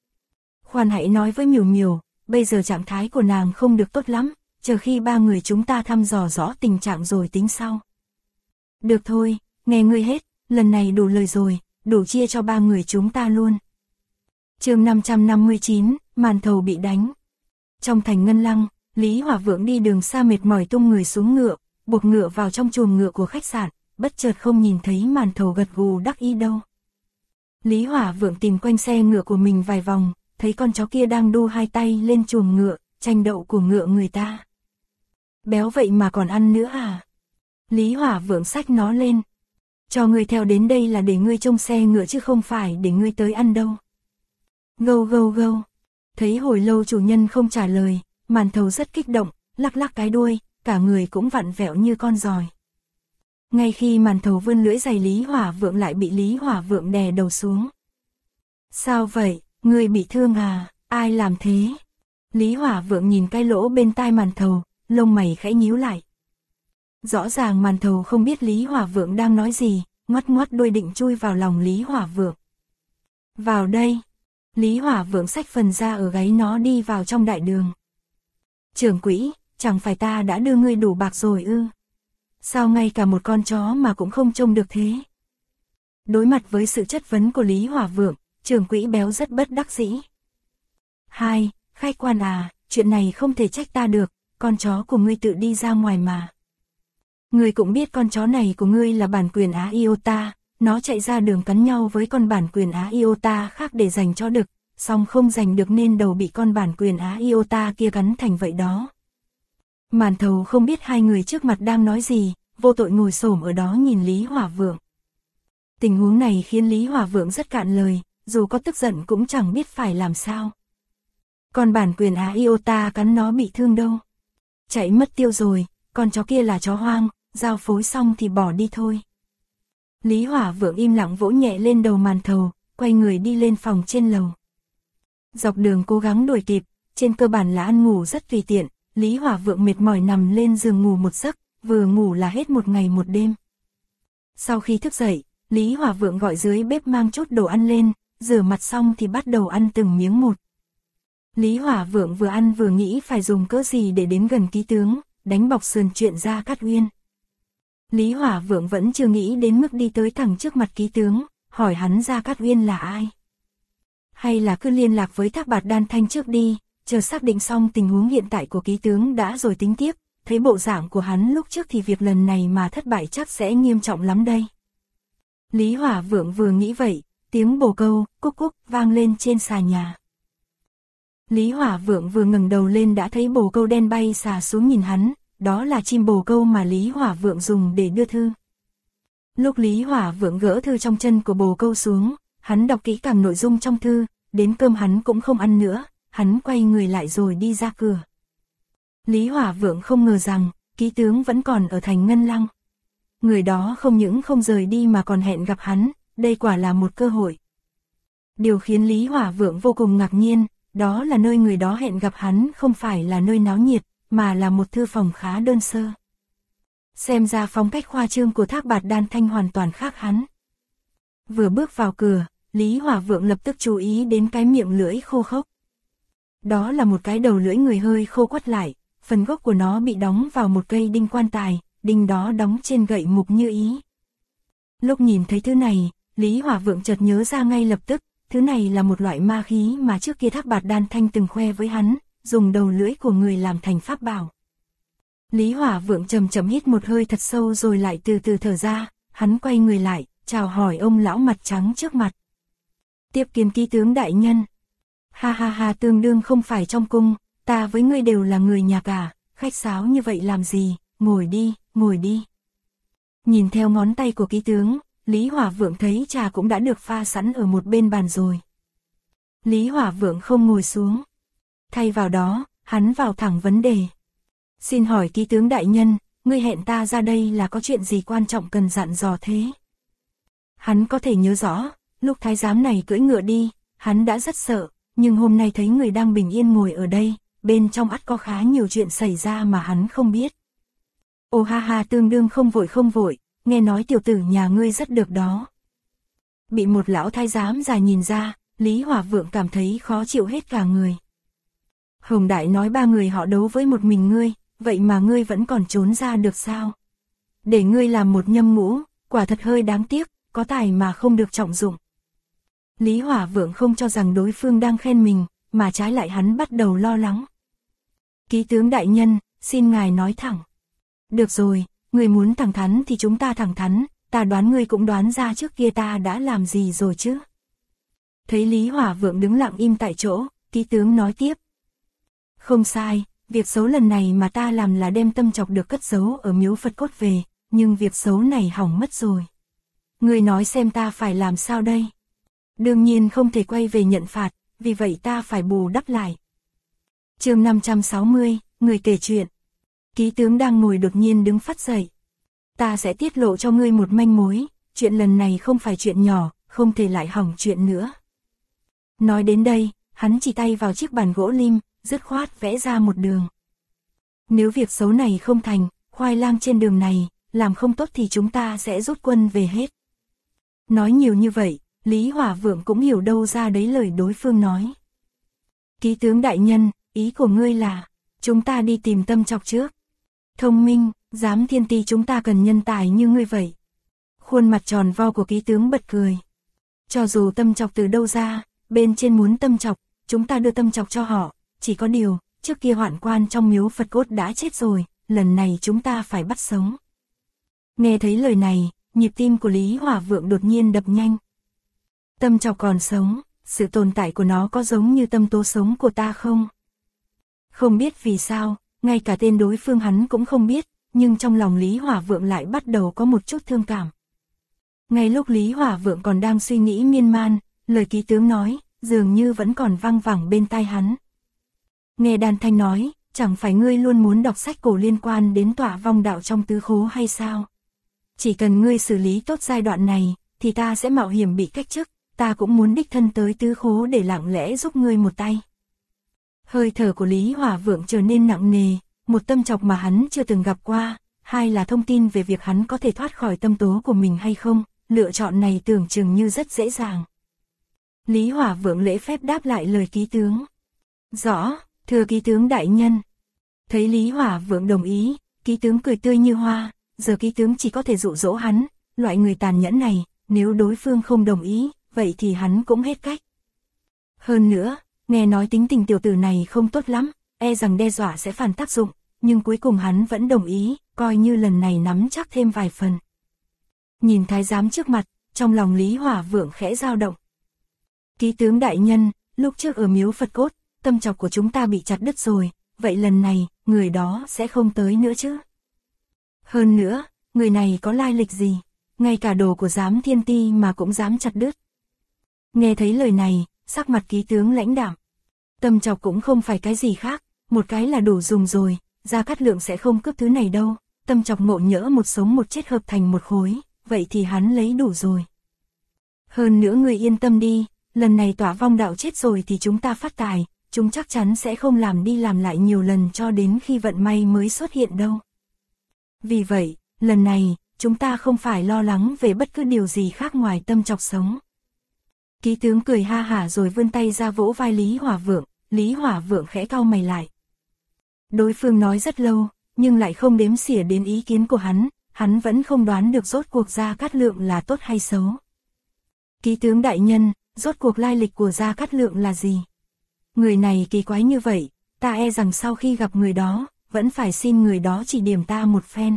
Khoan hãy nói với Miểu Miểu, bây giờ trạng thái của nàng không được tốt lắm, chờ khi ba người chúng ta thăm dò rõ tình trạng rồi tính sau. Được thôi, nghe ngươi hết, lần này đủ lời rồi, đủ chia cho ba người chúng ta luôn. Chương 559, màn thầu bị đánh. Trong thành Ngân Lăng, Lý Hỏa Vượng đi đường xa mệt mỏi tung người xuống ngựa, buộc ngựa vào trong chuồng ngựa của khách sạn, bất chợt không nhìn thấy màn thầu gật gù đắc ý đâu. Lý Hỏa Vượng tìm quanh xe ngựa của mình vài vòng, thấy con chó kia đang đu hai tay lên chuồng ngựa, tranh đậu của ngựa người ta. Béo vậy mà còn ăn nữa à? Lý Hỏa Vượng xách nó lên. Cho ngươi theo đến đây là để ngươi trông xe ngựa chứ không phải để ngươi tới ăn đâu. Gâu gâu gâu. Thấy hồi lâu chủ nhân không trả lời, màn thầu rất kích động, lắc lắc cái đuôi, cả người cũng vặn vẹo như con giòi. Ngay khi màn thầu vươn lưỡi giày Lý Hỏa Vượng lại bị Lý Hỏa Vượng đè đầu xuống. Sao vậy, ngươi bị thương à, ai làm thế? Lý Hỏa Vượng nhìn cái lỗ bên tai màn thầu, lông mày khẽ nhíu lại. Rõ ràng màn thầu không biết Lý Hỏa Vượng đang nói gì, ngoắt ngoắt đuôi định chui vào lòng Lý Hỏa Vượng. Vào đây. Lý Hỏa Vượng xách phần da ở gáy nó đi vào trong đại đường. Trưởng quỹ, chẳng phải ta đã đưa ngươi đủ bạc rồi ư? Sao ngay cả một con chó mà cũng không trông được thế? Đối mặt với sự chất vấn của Lý Hỏa Vượng, trưởng quỹ béo rất bất đắc dĩ. Hai, khách quan à, chuyện này không thể trách ta được, con chó của ngươi tự đi ra ngoài mà. Ngươi cũng biết con chó này của ngươi là bản quyền Á Iota, nó chạy ra đường cắn nhau với con bản quyền Á Iota khác để giành cho đực, song không giành được nên đầu bị con bản quyền Á Iota kia cắn thành vậy đó. Màn thầu không biết hai người trước mặt đang nói gì, vô tội ngồi xổm ở đó nhìn Lý Hỏa Vượng. Tình huống này khiến Lý Hỏa Vượng rất cạn lời, dù có tức giận cũng chẳng biết phải làm sao. Con bản quyền Á Iota cắn nó bị thương đâu. Chạy mất tiêu rồi, con chó kia là chó hoang, giao phối xong thì bỏ đi thôi. Lý Hỏa Vượng im lặng vỗ nhẹ lên đầu màn thầu, quay người đi lên phòng trên lầu. Dọc đường cố gắng đuổi kịp, trên cơ bản là ăn ngủ rất tùy tiện, Lý Hỏa Vượng mệt mỏi nằm lên giường ngủ một giấc, vừa ngủ là hết một ngày một đêm. Sau khi thức dậy, Lý Hỏa Vượng gọi dưới bếp mang chút đồ ăn lên, rửa mặt xong thì bắt đầu ăn từng miếng một. Lý Hỏa Vượng vừa ăn vừa nghĩ phải dùng cỡ gì để đến gần ký tướng, đánh bọc sườn chuyện Gia Cát Uyên. Lý Hỏa Vượng vẫn chưa nghĩ đến mức đi tới thẳng trước mặt ký tướng, hỏi hắn Gia Cát Uyên là ai. Hay là cứ liên lạc với Thác Bạt Đan Thanh trước đi, chờ xác định xong tình huống hiện tại của ký tướng đã rồi tính tiếp, thấy bộ dạng của hắn lúc trước thì việc lần này mà thất bại chắc sẽ nghiêm trọng lắm đây. Lý Hỏa Vượng vừa nghĩ vậy, tiếng bồ câu, cúc cúc, vang lên trên xà nhà. Lý Hỏa Vượng vừa ngẩng đầu lên đã thấy bồ câu đen bay xà xuống nhìn hắn, đó là chim bồ câu mà Lý Hỏa Vượng dùng để đưa thư. Lúc Lý Hỏa Vượng gỡ thư trong chân của bồ câu xuống, hắn đọc kỹ càng nội dung trong thư, đến cơm hắn cũng không ăn nữa, hắn quay người lại rồi đi ra cửa. Lý Hỏa Vượng không ngờ rằng, ký tướng vẫn còn ở thành Ngân Lăng. Người đó không những không rời đi mà còn hẹn gặp hắn, đây quả là một cơ hội. Điều khiến Lý Hỏa Vượng vô cùng ngạc nhiên, đó là nơi người đó hẹn gặp hắn không phải là nơi náo nhiệt, mà là một thư phòng khá đơn sơ. Xem ra phong cách khoa trương của Thác Bạt Đan Thanh hoàn toàn khác hắn. Vừa bước vào cửa, Lý Hỏa Vượng lập tức chú ý đến cái miệng lưỡi khô khốc. Đó là một cái đầu lưỡi người hơi khô quắt lại, phần gốc của nó bị đóng vào một cây đinh quan tài, đinh đó đóng trên gậy mục như ý. Lúc nhìn thấy thứ này, Lý Hỏa Vượng chợt nhớ ra ngay lập tức, thứ này là một loại ma khí mà trước kia Thác Bạt Đan Thanh từng khoe với hắn, dùng đầu lưỡi của người làm thành pháp bảo. Lý Hỏa Vượng chậm chậm hít một hơi thật sâu rồi lại từ từ thở ra, hắn quay người lại, chào hỏi ông lão mặt trắng trước mặt. Tiếp kiến ký tướng đại nhân. Ha ha ha, tương đương không phải trong cung, ta với ngươi đều là người nhà cả, khách sáo như vậy làm gì, ngồi đi, ngồi đi. Nhìn theo ngón tay của ký tướng, Lý Hỏa Vượng thấy trà cũng đã được pha sẵn ở một bên bàn rồi. Lý Hỏa Vượng không ngồi xuống. Thay vào đó, hắn vào thẳng vấn đề. Xin hỏi ký tướng đại nhân, ngươi hẹn ta ra đây là có chuyện gì quan trọng cần dặn dò thế? Hắn có thể nhớ rõ, lúc thái giám này cưỡi ngựa đi, hắn đã rất sợ, nhưng hôm nay thấy người đang bình yên ngồi ở đây, bên trong ắt có khá nhiều chuyện xảy ra mà hắn không biết. Ồ ha ha, tương đương không vội, nghe nói tiểu tử nhà ngươi rất được đó. Bị một lão thái giám già nhìn ra, Lý Hỏa Vượng cảm thấy khó chịu hết cả người. Hồng Đại nói ba người họ đấu với một mình ngươi, vậy mà ngươi vẫn còn trốn ra được sao? Để ngươi làm một nhâm ngũ, quả thật hơi đáng tiếc, có tài mà không được trọng dụng. Lý Hỏa Vượng không cho rằng đối phương đang khen mình, mà trái lại hắn bắt đầu lo lắng. Ký tướng đại nhân, xin ngài nói thẳng. Được rồi, ngươi muốn thẳng thắn thì chúng ta thẳng thắn, ta đoán ngươi cũng đoán ra trước kia ta đã làm gì rồi chứ. Thấy Lý Hỏa Vượng đứng lặng im tại chỗ, ký tướng nói tiếp. Không sai, việc xấu lần này mà ta làm là đem Tâm Chọc được cất giấu ở miếu Phật cốt về, nhưng việc xấu này hỏng mất rồi. Ngươi nói xem ta phải làm sao đây? Đương nhiên không thể quay về nhận phạt, vì vậy ta phải bù đắp lại. Chương 560, người kể chuyện. Ký tướng đang ngồi đột nhiên đứng phắt dậy. Ta sẽ tiết lộ cho ngươi một manh mối, chuyện lần này không phải chuyện nhỏ, không thể lại hỏng chuyện nữa. Nói đến đây, hắn chỉ tay vào chiếc bàn gỗ lim, dứt khoát vẽ ra một đường. Nếu việc xấu này không thành, khoai lang trên đường này, làm không tốt thì chúng ta sẽ rút quân về hết. Nói nhiều như vậy, Lý Hỏa Vượng cũng hiểu đâu ra đấy lời đối phương nói. Ký tướng đại nhân, ý của ngươi là, chúng ta đi tìm Tâm Chọc trước. Thông minh, giám thiên ti chúng ta cần nhân tài như ngươi vậy. Khuôn mặt tròn vo của ký tướng bật cười. Cho dù Tâm Chọc từ đâu ra, bên trên muốn Tâm Chọc, chúng ta đưa Tâm Chọc cho họ, chỉ có điều, trước kia hoạn quan trong miếu Phật cốt đã chết rồi, lần này chúng ta phải bắt sống. Nghe thấy lời này, nhịp tim của Lý Hỏa Vượng đột nhiên đập nhanh. Tâm Chọc còn sống, sự tồn tại của nó có giống như tâm tố sống của ta không? Không biết vì sao, ngay cả tên đối phương hắn cũng không biết, nhưng trong lòng Lý Hỏa Vượng lại bắt đầu có một chút thương cảm. Ngay lúc Lý Hỏa Vượng còn đang suy nghĩ miên man, lời ký tướng nói, dường như vẫn còn vang vẳng bên tai hắn. Nghe Đan Thanh nói, chẳng phải ngươi luôn muốn đọc sách cổ liên quan đến tọa vong đạo trong tứ khố hay sao? Chỉ cần ngươi xử lý tốt giai đoạn này, thì ta sẽ mạo hiểm bị cách chức, ta cũng muốn đích thân tới tứ khố để lặng lẽ giúp ngươi một tay. Hơi thở của Lý Hỏa Vượng trở nên nặng nề, một Tâm Chọc mà hắn chưa từng gặp qua, hai là thông tin về việc hắn có thể thoát khỏi tâm tố của mình hay không, lựa chọn này tưởng chừng như rất dễ dàng. Lý Hỏa Vượng lễ phép đáp lại lời ký tướng. Rõ, thưa ký tướng đại nhân. Thấy Lý Hỏa Vượng đồng ý, ký tướng cười tươi như hoa, giờ ký tướng chỉ có thể dụ dỗ hắn, loại người tàn nhẫn này, nếu đối phương không đồng ý, vậy thì hắn cũng hết cách. Hơn nữa, nghe nói tính tình tiểu tử này không tốt lắm, e rằng đe dọa sẽ phản tác dụng, nhưng cuối cùng hắn vẫn đồng ý, coi như lần này nắm chắc thêm vài phần. Nhìn thái giám trước mặt, trong lòng Lý Hỏa Vượng khẽ dao động. Ký tướng đại nhân, lúc trước ở miếu Phật cốt, Tâm Chọc của chúng ta bị chặt đứt rồi, vậy lần này, người đó sẽ không tới nữa chứ? Hơn nữa, người này có lai lịch gì? Ngay cả đồ của giám thiên ti mà cũng dám chặt đứt. Nghe thấy lời này, sắc mặt ký tướng lãnh đạm. Tâm Chọc cũng không phải cái gì khác, một cái là đủ dùng rồi, Gia Cát Lượng sẽ không cướp thứ này đâu, Tâm Chọc ngộ nhỡ một sống một chết hợp thành một khối, vậy thì hắn lấy đủ rồi. Hơn nữa người yên tâm đi, lần này Tỏa Vong đạo chết rồi thì chúng ta phát tài, chúng chắc chắn sẽ không làm đi làm lại nhiều lần cho đến khi vận may mới xuất hiện đâu. Vì vậy, lần này, chúng ta không phải lo lắng về bất cứ điều gì khác ngoài Tâm Chọc sống. Ký tướng cười ha hả rồi vươn tay ra vỗ vai Lý Hỏa Vượng, Lý Hỏa Vượng khẽ cau mày lại. Đối phương nói rất lâu, nhưng lại không đếm xỉa đến ý kiến của hắn vẫn không đoán được rốt cuộc Gia Cát Lượng là tốt hay xấu. Ký tướng đại nhân, rốt cuộc lai lịch của Gia Cát Lượng là gì? Người này kỳ quái như vậy, ta e rằng sau khi gặp người đó, vẫn phải xin người đó chỉ điểm ta một phen.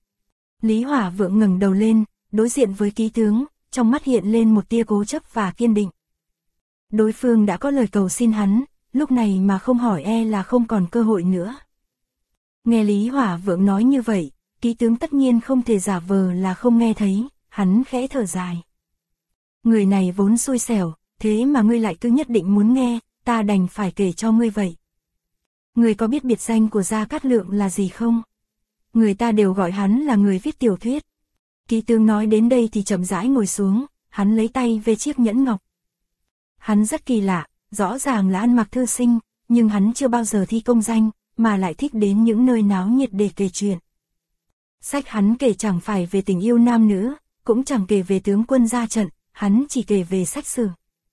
Lý Hỏa Vượng ngẩng đầu lên, đối diện với ký tướng, trong mắt hiện lên một tia cố chấp và kiên định. Đối phương đã có lời cầu xin hắn, lúc này mà không hỏi e là không còn cơ hội nữa. Nghe Lý Hỏa Vượng nói như vậy, ký tướng tất nhiên không thể giả vờ là không nghe thấy, hắn khẽ thở dài. Người này vốn xui xẻo, thế mà ngươi lại cứ nhất định muốn nghe, ta đành phải kể cho ngươi vậy. Ngươi có biết biệt danh của Gia Cát Lượng là gì không? Người ta đều gọi hắn là người viết tiểu thuyết. Ký tướng nói đến đây thì chậm rãi ngồi xuống, hắn lấy tay về chiếc nhẫn ngọc. Hắn rất kỳ lạ, rõ ràng là ăn mặc thư sinh, nhưng hắn chưa bao giờ thi công danh, mà lại thích đến những nơi náo nhiệt để kể chuyện. Sách hắn kể chẳng phải về tình yêu nam nữ, cũng chẳng kể về tướng quân ra trận, hắn chỉ kể về sách sử.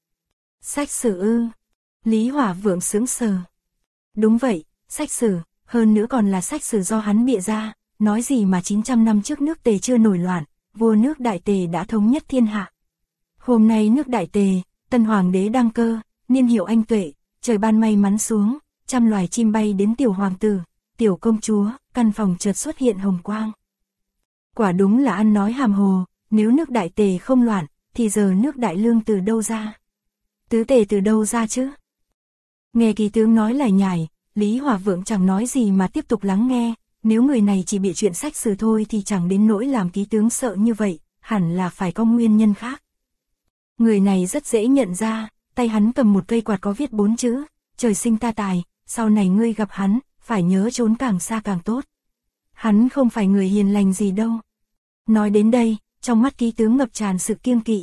Sách sử ư? Lý Hỏa Vượng sững sờ. Đúng vậy, sách sử, hơn nữa còn là sách sử do hắn bịa ra, nói gì mà 900 năm trước nước Tề chưa nổi loạn, vua nước Đại Tề đã thống nhất thiên hạ. Hôm nay nước Đại Tề, tân hoàng đế đăng cơ, niên hiệu anh tuệ, trời ban may mắn xuống, trăm loài chim bay đến tiểu hoàng tử, tiểu công chúa, căn phòng chợt xuất hiện hồng quang. Quả đúng là ăn nói hàm hồ, nếu nước Đại Tề không loạn, thì giờ nước Đại Lương từ đâu ra? Tứ Tề từ đâu ra chứ? Nghe ký tướng nói lải nhải, Lý Hỏa Vượng chẳng nói gì mà tiếp tục lắng nghe, nếu người này chỉ bịa chuyện sách sử thôi thì chẳng đến nỗi làm ký tướng sợ như vậy, hẳn là phải có nguyên nhân khác. Người này rất dễ nhận ra, tay hắn cầm một cây quạt có viết 4 chữ, trời sinh ta tài, sau này ngươi gặp hắn, phải nhớ trốn càng xa càng tốt. Hắn không phải người hiền lành gì đâu. Nói đến đây, trong mắt ký tướng ngập tràn sự kiêng kỵ.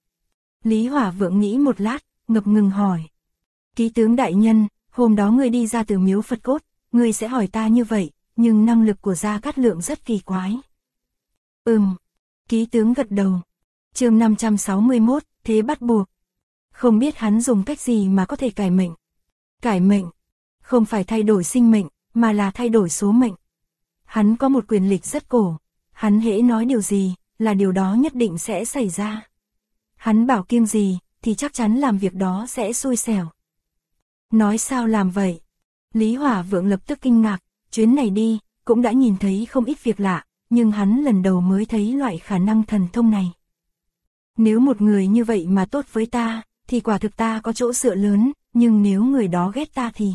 Lý Hỏa Vượng nghĩ một lát, ngập ngừng hỏi. Ký tướng đại nhân, hôm đó ngươi đi ra từ miếu Phật Cốt, ngươi sẽ hỏi ta như vậy, nhưng năng lực của Gia Cát Lượng rất kỳ quái. Ký tướng gật đầu. Chương 561, thế bắt buộc. Không biết hắn dùng cách gì mà có thể cải mệnh. Cải mệnh, không phải thay đổi sinh mệnh, mà là thay đổi số mệnh. Hắn có một quyền lực rất cổ, hắn hễ nói điều gì, là điều đó nhất định sẽ xảy ra. Hắn bảo kiêng gì, thì chắc chắn làm việc đó sẽ xui xẻo. Nói sao làm vậy? Lý Hỏa Vượng lập tức kinh ngạc, chuyến này đi, cũng đã nhìn thấy không ít việc lạ, nhưng hắn lần đầu mới thấy loại khả năng thần thông này. Nếu một người như vậy mà tốt với ta, thì quả thực ta có chỗ dựa lớn, nhưng nếu người đó ghét ta thì...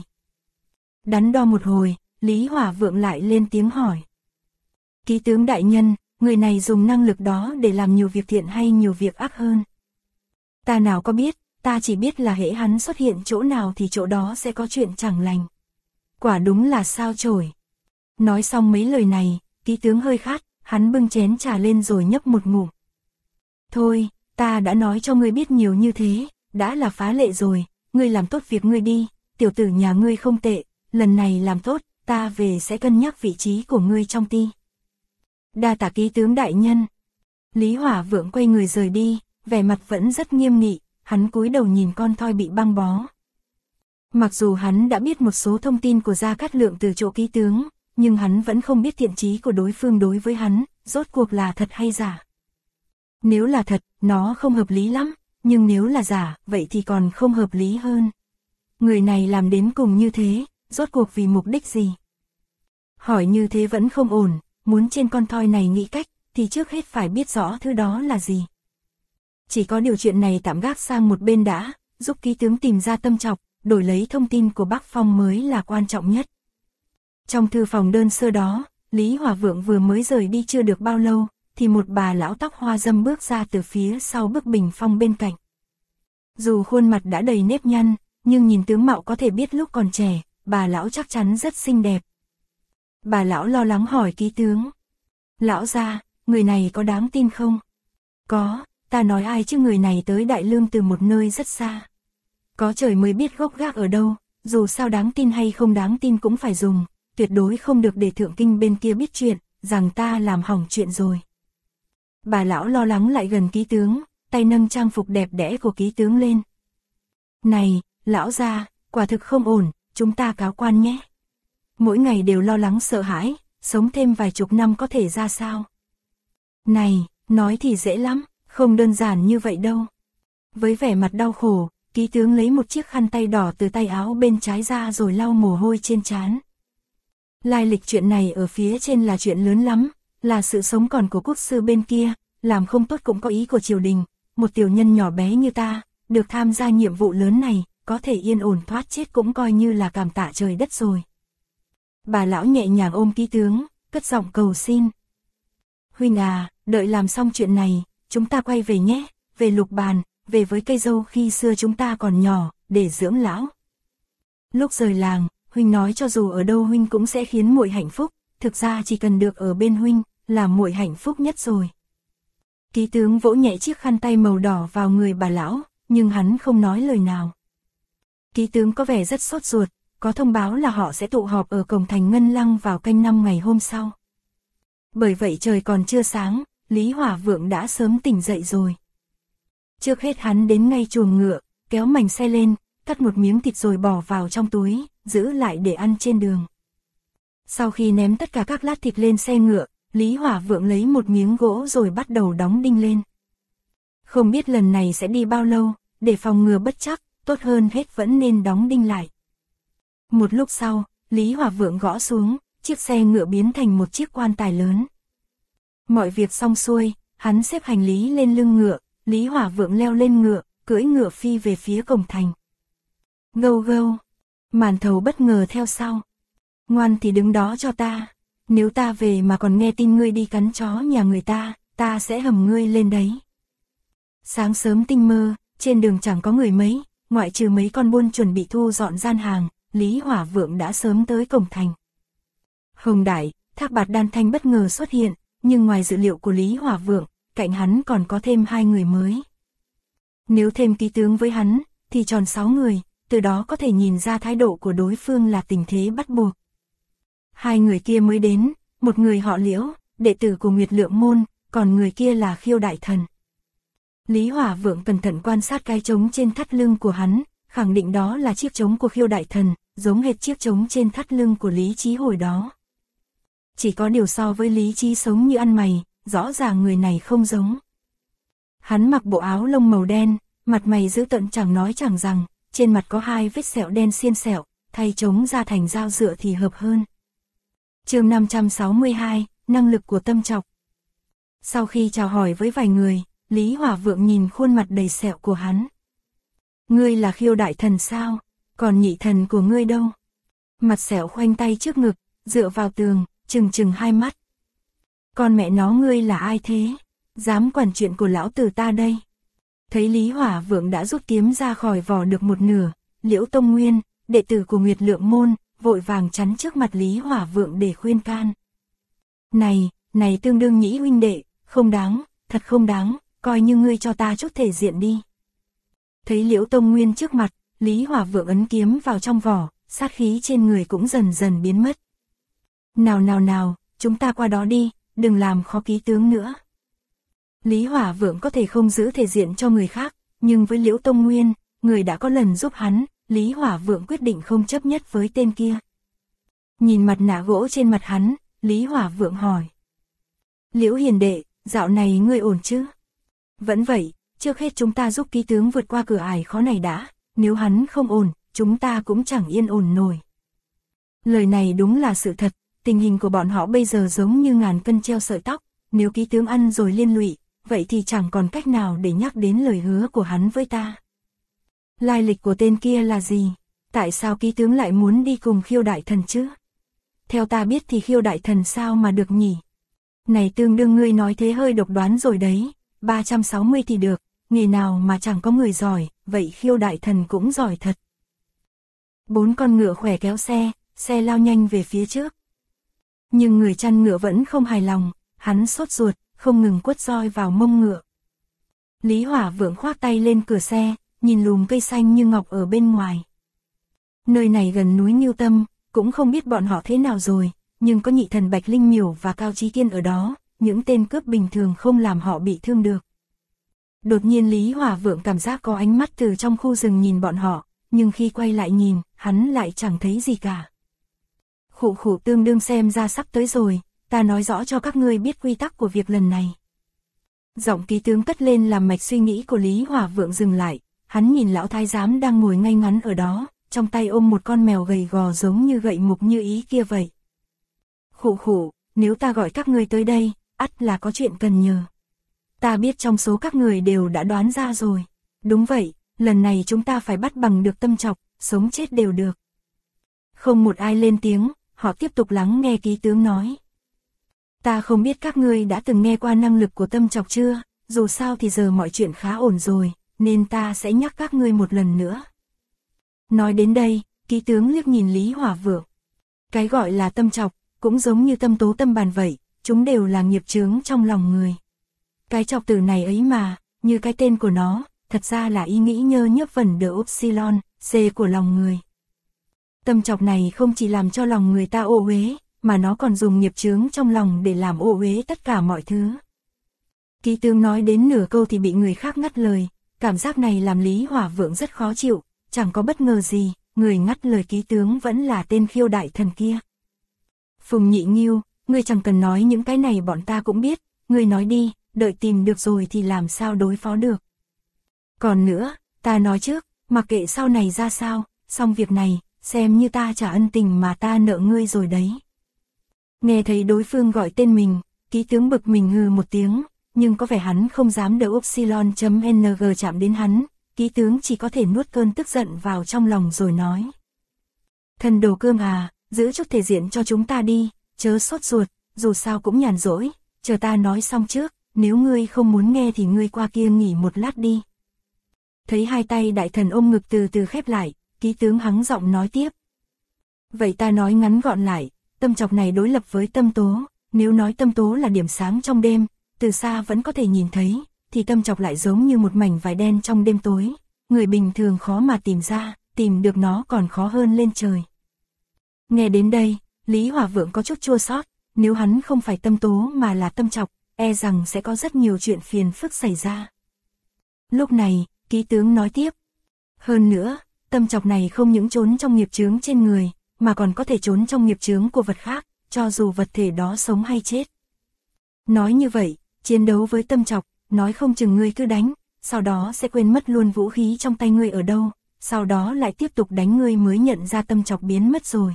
Đắn đo một hồi, Lý Hỏa Vượng lại lên tiếng hỏi. Ký tướng đại nhân, người này dùng năng lực đó để làm nhiều việc thiện hay nhiều việc ác hơn? Ta nào có biết, ta chỉ biết là hễ hắn xuất hiện chỗ nào thì chỗ đó sẽ có chuyện chẳng lành. Quả đúng là sao chổi. Nói xong mấy lời này, ký tướng hơi khát, hắn bưng chén trà lên rồi nhấp một ngụm. Thôi, ta đã nói cho ngươi biết nhiều như thế, đã là phá lệ rồi, ngươi làm tốt việc ngươi đi, tiểu tử nhà ngươi không tệ, lần này làm tốt, ta về sẽ cân nhắc vị trí của ngươi trong ty. Đa tạ ký tướng đại nhân. Lý Hỏa Vượng quay người rời đi, vẻ mặt vẫn rất nghiêm nghị, hắn cúi đầu nhìn con thoi bị băng bó. Mặc dù hắn đã biết một số thông tin của Gia Cát Lượng từ chỗ ký tướng, nhưng hắn vẫn không biết thiện chí của đối phương đối với hắn, rốt cuộc là thật hay giả. Nếu là thật, nó không hợp lý lắm, nhưng nếu là giả, vậy thì còn không hợp lý hơn. Người này làm đến cùng như thế, rốt cuộc vì mục đích gì? Hỏi như thế vẫn không ổn, muốn trên con thoi này nghĩ cách, thì trước hết phải biết rõ thứ đó là gì. Chỉ có điều chuyện này tạm gác sang một bên đã, giúp ký tướng tìm ra Tâm Chọc, đổi lấy thông tin của Bắc Phong mới là quan trọng nhất. Trong thư phòng đơn sơ đó, Lý Hỏa Vượng vừa mới rời đi chưa được bao lâu, thì một bà lão tóc hoa râm bước ra từ phía sau bức bình phong bên cạnh. Dù khuôn mặt đã đầy nếp nhăn, nhưng nhìn tướng mạo có thể biết lúc còn trẻ, bà lão chắc chắn rất xinh đẹp. Bà lão lo lắng hỏi ký tướng. Lão gia, người này có đáng tin không? Có, ta nói ai chứ, người này tới Đại Lương từ một nơi rất xa. Có trời mới biết gốc gác ở đâu, dù sao đáng tin hay không đáng tin cũng phải dùng, tuyệt đối không được để thượng kinh bên kia biết chuyện, rằng ta làm hỏng chuyện rồi. Bà lão lo lắng lại gần ký tướng, tay nâng trang phục đẹp đẽ của ký tướng lên. Này, lão gia, quả thực không ổn, chúng ta cáo quan nhé. Mỗi ngày đều lo lắng sợ hãi, sống thêm vài chục năm có thể ra sao? Này, nói thì dễ lắm, không đơn giản như vậy đâu. Với vẻ mặt đau khổ, ký tướng lấy một chiếc khăn tay đỏ từ tay áo bên trái ra rồi lau mồ hôi trên trán. Lai lịch chuyện này ở phía trên là chuyện lớn lắm, là sự sống còn của quốc sư bên kia, làm không tốt cũng có ý của triều đình, một tiểu nhân nhỏ bé như ta, được tham gia nhiệm vụ lớn này, có thể yên ổn thoát chết cũng coi như là cảm tạ trời đất rồi. Bà lão nhẹ nhàng ôm ký tướng, cất giọng cầu xin. Huynh à, đợi làm xong chuyện này, chúng ta quay về nhé, về Lục Bàn, về với cây dâu khi xưa chúng ta còn nhỏ, để dưỡng lão. Lúc rời làng, Huynh nói cho dù ở đâu Huynh cũng sẽ khiến muội hạnh phúc, thực ra chỉ cần được ở bên Huynh, là muội hạnh phúc nhất rồi. Ký tướng vỗ nhẹ chiếc khăn tay màu đỏ vào người bà lão, nhưng hắn không nói lời nào. Ký tướng có vẻ rất sốt ruột, có thông báo là họ sẽ tụ họp ở cổng thành Ngân Lăng vào canh 5 ngày hôm sau. Bởi vậy trời còn chưa sáng, Lý Hỏa Vượng đã sớm tỉnh dậy rồi. Trước hết hắn đến ngay chuồng ngựa, kéo mảnh xe lên, cắt một miếng thịt rồi bỏ vào trong túi, giữ lại để ăn trên đường. Sau khi ném tất cả các lát thịt lên xe ngựa, Lý Hỏa Vượng lấy một miếng gỗ rồi bắt đầu đóng đinh lên. Không biết lần này sẽ đi bao lâu, để phòng ngừa bất trắc, tốt hơn hết vẫn nên đóng đinh lại. Một lúc sau, Lý Hỏa Vượng gõ xuống, chiếc xe ngựa biến thành một chiếc quan tài lớn. Mọi việc xong xuôi, hắn xếp hành lý lên lưng ngựa, Lý Hỏa Vượng leo lên ngựa, cưỡi ngựa phi về phía cổng thành. Gâu gâu, Màn Thầu bất ngờ theo sau. Ngoan thì đứng đó cho ta, nếu ta về mà còn nghe tin ngươi đi cắn chó nhà người ta sẽ hầm ngươi lên đấy. Sáng sớm tinh mơ, trên đường chẳng có người mấy, ngoại trừ mấy con buôn chuẩn bị thu dọn gian hàng, Lý Hỏa Vượng đã sớm tới cổng thành. Hồng Đại, Thác Bạt Đan Thanh bất ngờ xuất hiện, nhưng ngoài dự liệu của Lý Hỏa Vượng, cạnh hắn còn có thêm 2 người mới. Nếu thêm ký tướng với hắn, thì tròn 6 người, từ đó có thể nhìn ra thái độ của đối phương là tình thế bắt buộc. 2 người kia mới đến, một người họ Liễu, đệ tử của Nguyệt Lượng Môn, còn người kia là Khiêu Đại Thần. Lý Hỏa Vượng cẩn thận quan sát cái trống trên thắt lưng của hắn, khẳng định đó là chiếc trống của Khiêu Đại Thần, giống hệt chiếc trống trên thắt lưng của Lý Chí hồi đó. Chỉ có điều so với Lý Chí sống như ăn mày, rõ ràng người này không giống. Hắn mặc bộ áo lông màu đen, mặt mày dữ tợn chẳng nói chẳng rằng, trên mặt có 2 vết sẹo đen xiên sẹo, thay trống ra thành dao dựa thì hợp hơn. Chương 562, năng lực của Tâm Trọc. Sau khi chào hỏi với vài người, Lý Hỏa Vượng nhìn khuôn mặt đầy sẹo của hắn. Ngươi là Khiêu Đại Thần sao? Còn nhị thần của ngươi đâu? Mặt sẹo khoanh tay trước ngực, dựa vào tường, trừng 2 mắt. Con mẹ nó ngươi là ai thế? Dám quản chuyện của lão tử ta đây. Thấy Lý Hỏa Vượng đã rút kiếm ra khỏi vỏ được một nửa, Liễu Tông Nguyên, đệ tử của Nguyệt Lượng Môn, vội vàng chắn trước mặt Lý Hỏa Vượng để khuyên can. Này tương đương nhĩ huynh đệ, không đáng, thật không đáng, coi như ngươi cho ta chút thể diện đi. Thấy Liễu Tông Nguyên trước mặt, Lý Hỏa Vượng ấn kiếm vào trong vỏ, sát khí trên người cũng dần dần biến mất. Nào, chúng ta qua đó đi, đừng làm khó ký tướng nữa. Lý Hỏa Vượng có thể không giữ thể diện cho người khác, nhưng với Liễu Tông Nguyên, người đã có lần giúp hắn, Lý Hỏa Vượng quyết định không chấp nhất với tên kia. Nhìn mặt nạ gỗ trên mặt hắn, Lý Hỏa Vượng hỏi. Liễu hiền đệ, dạo này ngươi ổn chứ? Vẫn vậy, trước hết chúng ta giúp ký tướng vượt qua cửa ải khó này đã, nếu hắn không ổn, chúng ta cũng chẳng yên ổn nổi. Lời này đúng là sự thật, tình hình của bọn họ bây giờ giống như ngàn cân treo sợi tóc, nếu ký tướng ăn rồi liên lụy, vậy thì chẳng còn cách nào để nhắc đến lời hứa của hắn với ta. Lai lịch của tên kia là gì? Tại sao ký tướng lại muốn đi cùng Khiêu Đại Thần chứ? Theo ta biết thì Khiêu Đại Thần sao mà được nhỉ? Này tương đương ngươi nói thế hơi độc đoán rồi đấy, 360 thì được, nghề nào mà chẳng có người giỏi, vậy Khiêu Đại Thần cũng giỏi thật. 4 con ngựa khỏe kéo xe lao nhanh về phía trước. Nhưng người chăn ngựa vẫn không hài lòng, hắn sốt ruột, không ngừng quất roi vào mông ngựa. Lý Hỏa Vượng khoác tay lên cửa xe, nhìn lùm cây xanh như ngọc ở bên ngoài. Nơi này gần núi Ngưu Tâm, cũng không biết bọn họ thế nào rồi, nhưng có Nhị Thần Bạch Linh Miểu và Cao Chí Kiên ở đó, những tên cướp bình thường không làm họ bị thương được. Đột nhiên Lý Hỏa Vượng cảm giác có ánh mắt từ trong khu rừng nhìn bọn họ, nhưng khi quay lại nhìn, hắn lại chẳng thấy gì cả. Khụ tương đương xem ra sắp tới rồi, ta nói rõ cho các ngươi biết quy tắc của việc lần này. Giọng ký tướng cất lên làm mạch suy nghĩ của Lý Hỏa Vượng dừng lại, hắn nhìn lão thái giám đang ngồi ngay ngắn ở đó, trong tay ôm một con mèo gầy gò giống như gậy mục như ý kia vậy. Khụ, nếu ta gọi các ngươi tới đây, ắt là có chuyện cần nhờ. Ta biết trong số các người đều đã đoán ra rồi. Đúng vậy, lần này chúng ta phải bắt bằng được Tâm Chọc, sống chết đều được. Không một ai lên tiếng, họ tiếp tục lắng nghe ký tướng nói. Ta không biết các ngươi đã từng nghe qua năng lực của Tâm Chọc chưa, dù sao thì giờ mọi chuyện khá ổn rồi, nên ta sẽ nhắc các ngươi một lần nữa. Nói đến đây, ký tướng liếc nhìn Lý Hỏa Vượng. Cái gọi là Tâm Chọc, cũng giống như tâm tố tâm bàn vậy, chúng đều là nghiệp chướng trong lòng người. Cái chọc từ này ấy mà, như cái tên của nó, thật ra là ý nghĩ nhơ nhớp vẩn đờ upsilon, c của lòng người. Tâm chọc này không chỉ làm cho lòng người ta ô uế, mà nó còn dùng nghiệp chướng trong lòng để làm ô uế tất cả mọi thứ. Ký tướng nói đến nửa câu thì bị người khác ngắt lời, cảm giác này làm Lý Hỏa Vượng rất khó chịu, chẳng có bất ngờ gì, người ngắt lời ký tướng vẫn là tên Khiêu Đại Thần kia. Phùng Nhị Nghiêu, ngươi chẳng cần nói những cái này bọn ta cũng biết, ngươi nói đi, đợi tìm được rồi thì làm sao đối phó được. Còn nữa, ta nói trước, mặc kệ sau này ra sao, xong việc này, xem như ta trả ân tình mà ta nợ ngươi rồi đấy. Nghe thấy đối phương gọi tên mình, ký tướng bực mình hừ một tiếng, nhưng có vẻ hắn không dám đỡ upsilon.ng chạm đến hắn, ký tướng chỉ có thể nuốt cơn tức giận vào trong lòng rồi nói. Thần Đồ Cương à, giữ chút thể diện cho chúng ta đi, chớ sốt ruột, dù sao cũng nhàn rỗi, chờ ta nói xong trước, nếu ngươi không muốn nghe thì ngươi qua kia nghỉ một lát đi. Thấy hai tay đại thần ôm ngực từ từ khép lại, ký tướng hắng giọng nói tiếp. Vậy ta nói ngắn gọn lại, Tâm Chọc này đối lập với tâm tố, nếu nói tâm tố là điểm sáng trong đêm, từ xa vẫn có thể nhìn thấy, thì Tâm Chọc lại giống như một mảnh vải đen trong đêm tối, người bình thường khó mà tìm ra, tìm được nó còn khó hơn lên trời. Nghe đến đây, Lý Hỏa Vượng có chút chua xót, nếu hắn không phải tâm tố mà là Tâm Chọc, e rằng sẽ có rất nhiều chuyện phiền phức xảy ra. Lúc này, ký tướng nói tiếp. Hơn nữa, Tâm Chọc này không những trốn trong nghiệp chướng trên người, mà còn có thể trốn trong nghiệp chướng của vật khác, cho dù vật thể đó sống hay chết. Nói như vậy, chiến đấu với Tâm Chọc, nói không chừng ngươi cứ đánh, sau đó sẽ quên mất luôn vũ khí trong tay ngươi ở đâu, sau đó lại tiếp tục đánh ngươi mới nhận ra Tâm Chọc biến mất rồi.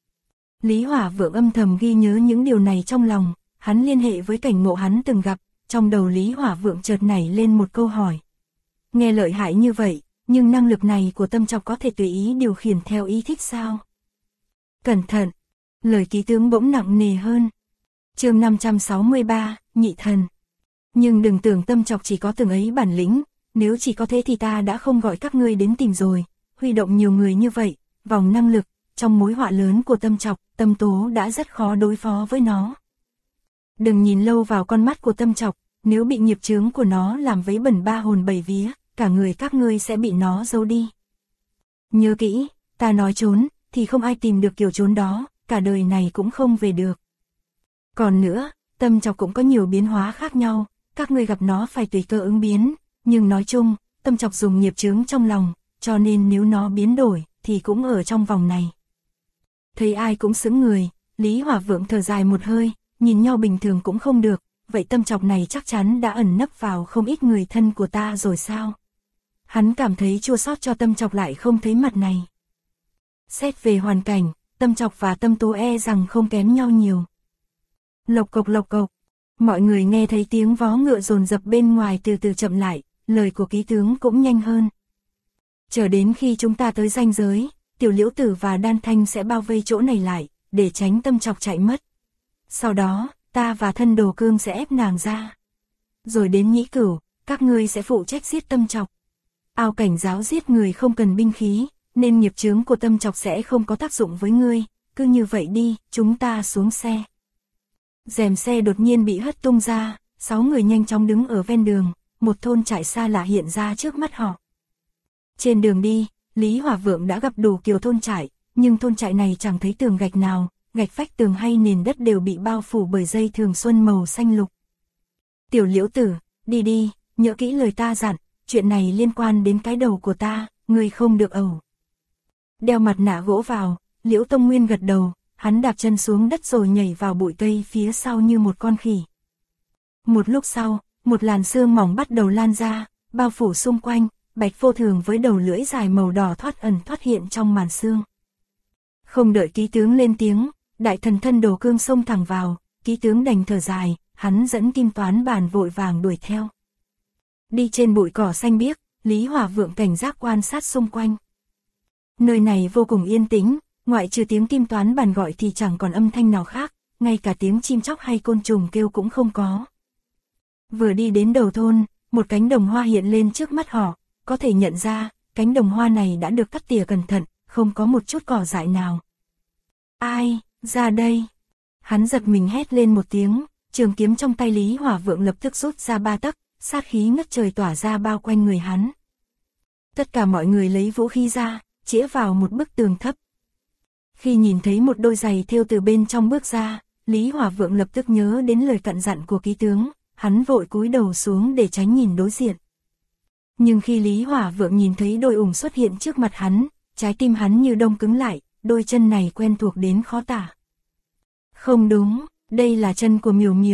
Lý Hỏa Vượng âm thầm ghi nhớ những điều này trong lòng, hắn liên hệ với cảnh ngộ hắn từng gặp, trong đầu Lý Hỏa Vượng chợt nảy lên một câu hỏi. Nghe lợi hại như vậy, nhưng năng lực này của Tâm Chọc có thể tùy ý điều khiển theo ý thích sao? Cẩn thận! Lời ký tướng bỗng nặng nề hơn. Chương 563, Nhị Thần. Nhưng đừng tưởng Tâm Chọc chỉ có từng ấy bản lĩnh, nếu chỉ có thế thì ta đã không gọi các ngươi đến tìm rồi, huy động nhiều người như vậy, vòng năng lực, trong mối họa lớn của Tâm Chọc, tâm tố đã rất khó đối phó với nó. Đừng nhìn lâu vào con mắt của Tâm Chọc, nếu bị nghiệp chướng của nó làm vấy bẩn ba hồn bảy vía, cả người các ngươi sẽ bị nó giấu đi. Nhớ kỹ, ta nói trốn, thì không ai tìm được kiểu trốn đó, cả đời này cũng không về được. Còn nữa, Tâm Chọc cũng có nhiều biến hóa khác nhau, các ngươi gặp nó phải tùy cơ ứng biến, nhưng nói chung, Tâm Chọc dùng nghiệp chướng trong lòng, cho nên nếu nó biến đổi, thì cũng ở trong vòng này. Thấy ai cũng sững người, Lý Hỏa Vượng thở dài một hơi, nhìn nhau bình thường cũng không được, vậy Tâm Chọc này chắc chắn đã ẩn nấp vào không ít người thân của ta rồi sao? Hắn cảm thấy chua xót cho Tâm Chọc lại không thấy mặt này. Xét về hoàn cảnh, Tâm Chọc và Tâm Tố e rằng không kém nhau nhiều. Lộc cộc, mọi người nghe thấy tiếng vó ngựa dồn dập bên ngoài từ từ chậm lại, lời của ký tướng cũng nhanh hơn. Chờ đến khi chúng ta tới ranh giới, Tiểu Liễu Tử và Đan Thanh sẽ bao vây chỗ này lại, để tránh Tâm Chọc chạy mất. Sau đó, ta và Thân Đồ Cương sẽ ép nàng ra. Rồi đến Nhĩ Cửu, các ngươi sẽ phụ trách giết Tâm Chọc. Ao Cảnh giáo giết người không cần binh khí, nên nghiệp chướng của tâm trọc sẽ không có tác dụng với ngươi, cứ như vậy đi, chúng ta xuống xe. Rèm xe đột nhiên bị hất tung ra, 6 người nhanh chóng đứng ở ven đường, một thôn trại xa lạ hiện ra trước mắt họ. Trên đường đi, Lý Hỏa Vượng đã gặp đủ kiểu thôn trại, nhưng thôn trại này chẳng thấy tường gạch nào, gạch vách tường hay nền đất đều bị bao phủ bởi dây thường xuân màu xanh lục. Tiểu Liễu tử, đi đi, nhớ kỹ lời ta dặn, chuyện này liên quan đến cái đầu của ta, ngươi không được ẩu. Đeo mặt nạ gỗ vào, Liễu Tông Nguyên gật đầu, hắn đạp chân xuống đất rồi nhảy vào bụi cây phía sau như một con khỉ. Một lúc sau, một làn sương mỏng bắt đầu lan ra, bao phủ xung quanh, Bạch Vô Thường với đầu lưỡi dài màu đỏ thoát ẩn thoát hiện trong màn sương. Không đợi ký tướng lên tiếng, đại thần thân đồ cương xông thẳng vào, ký tướng đành thở dài, hắn dẫn Kim Toán Bản vội vàng đuổi theo. Đi trên bụi cỏ xanh biếc, Lý Hỏa Vượng cảnh giác quan sát xung quanh. Nơi này vô cùng yên tĩnh, ngoại trừ tiếng Kim Toán Bản gọi thì chẳng còn âm thanh nào khác, ngay cả tiếng chim chóc hay côn trùng kêu cũng không có. Vừa đi đến đầu thôn, một cánh đồng hoa hiện lên trước mắt họ, có thể nhận ra, cánh đồng hoa này đã được cắt tỉa cẩn thận, không có một chút cỏ dại nào. Ai, ra đây? Hắn giật mình hét lên một tiếng, trường kiếm trong tay Lý Hỏa Vượng lập tức rút ra 3 tấc, sát khí ngất trời tỏa ra bao quanh người hắn. Tất cả mọi người lấy vũ khí ra, chĩa vào một bức tường thấp. Khi nhìn thấy một đôi giày thêu từ bên trong bước ra, Lý Hỏa Vượng lập tức nhớ đến lời cặn dặn của ký tướng, hắn vội cúi đầu xuống để tránh nhìn đối diện. Nhưng khi Lý Hỏa Vượng nhìn thấy đôi ủng xuất hiện trước mặt hắn, trái tim hắn như đông cứng lại, đôi chân này quen thuộc đến khó tả. Không đúng, đây là chân của Miểu Miểu.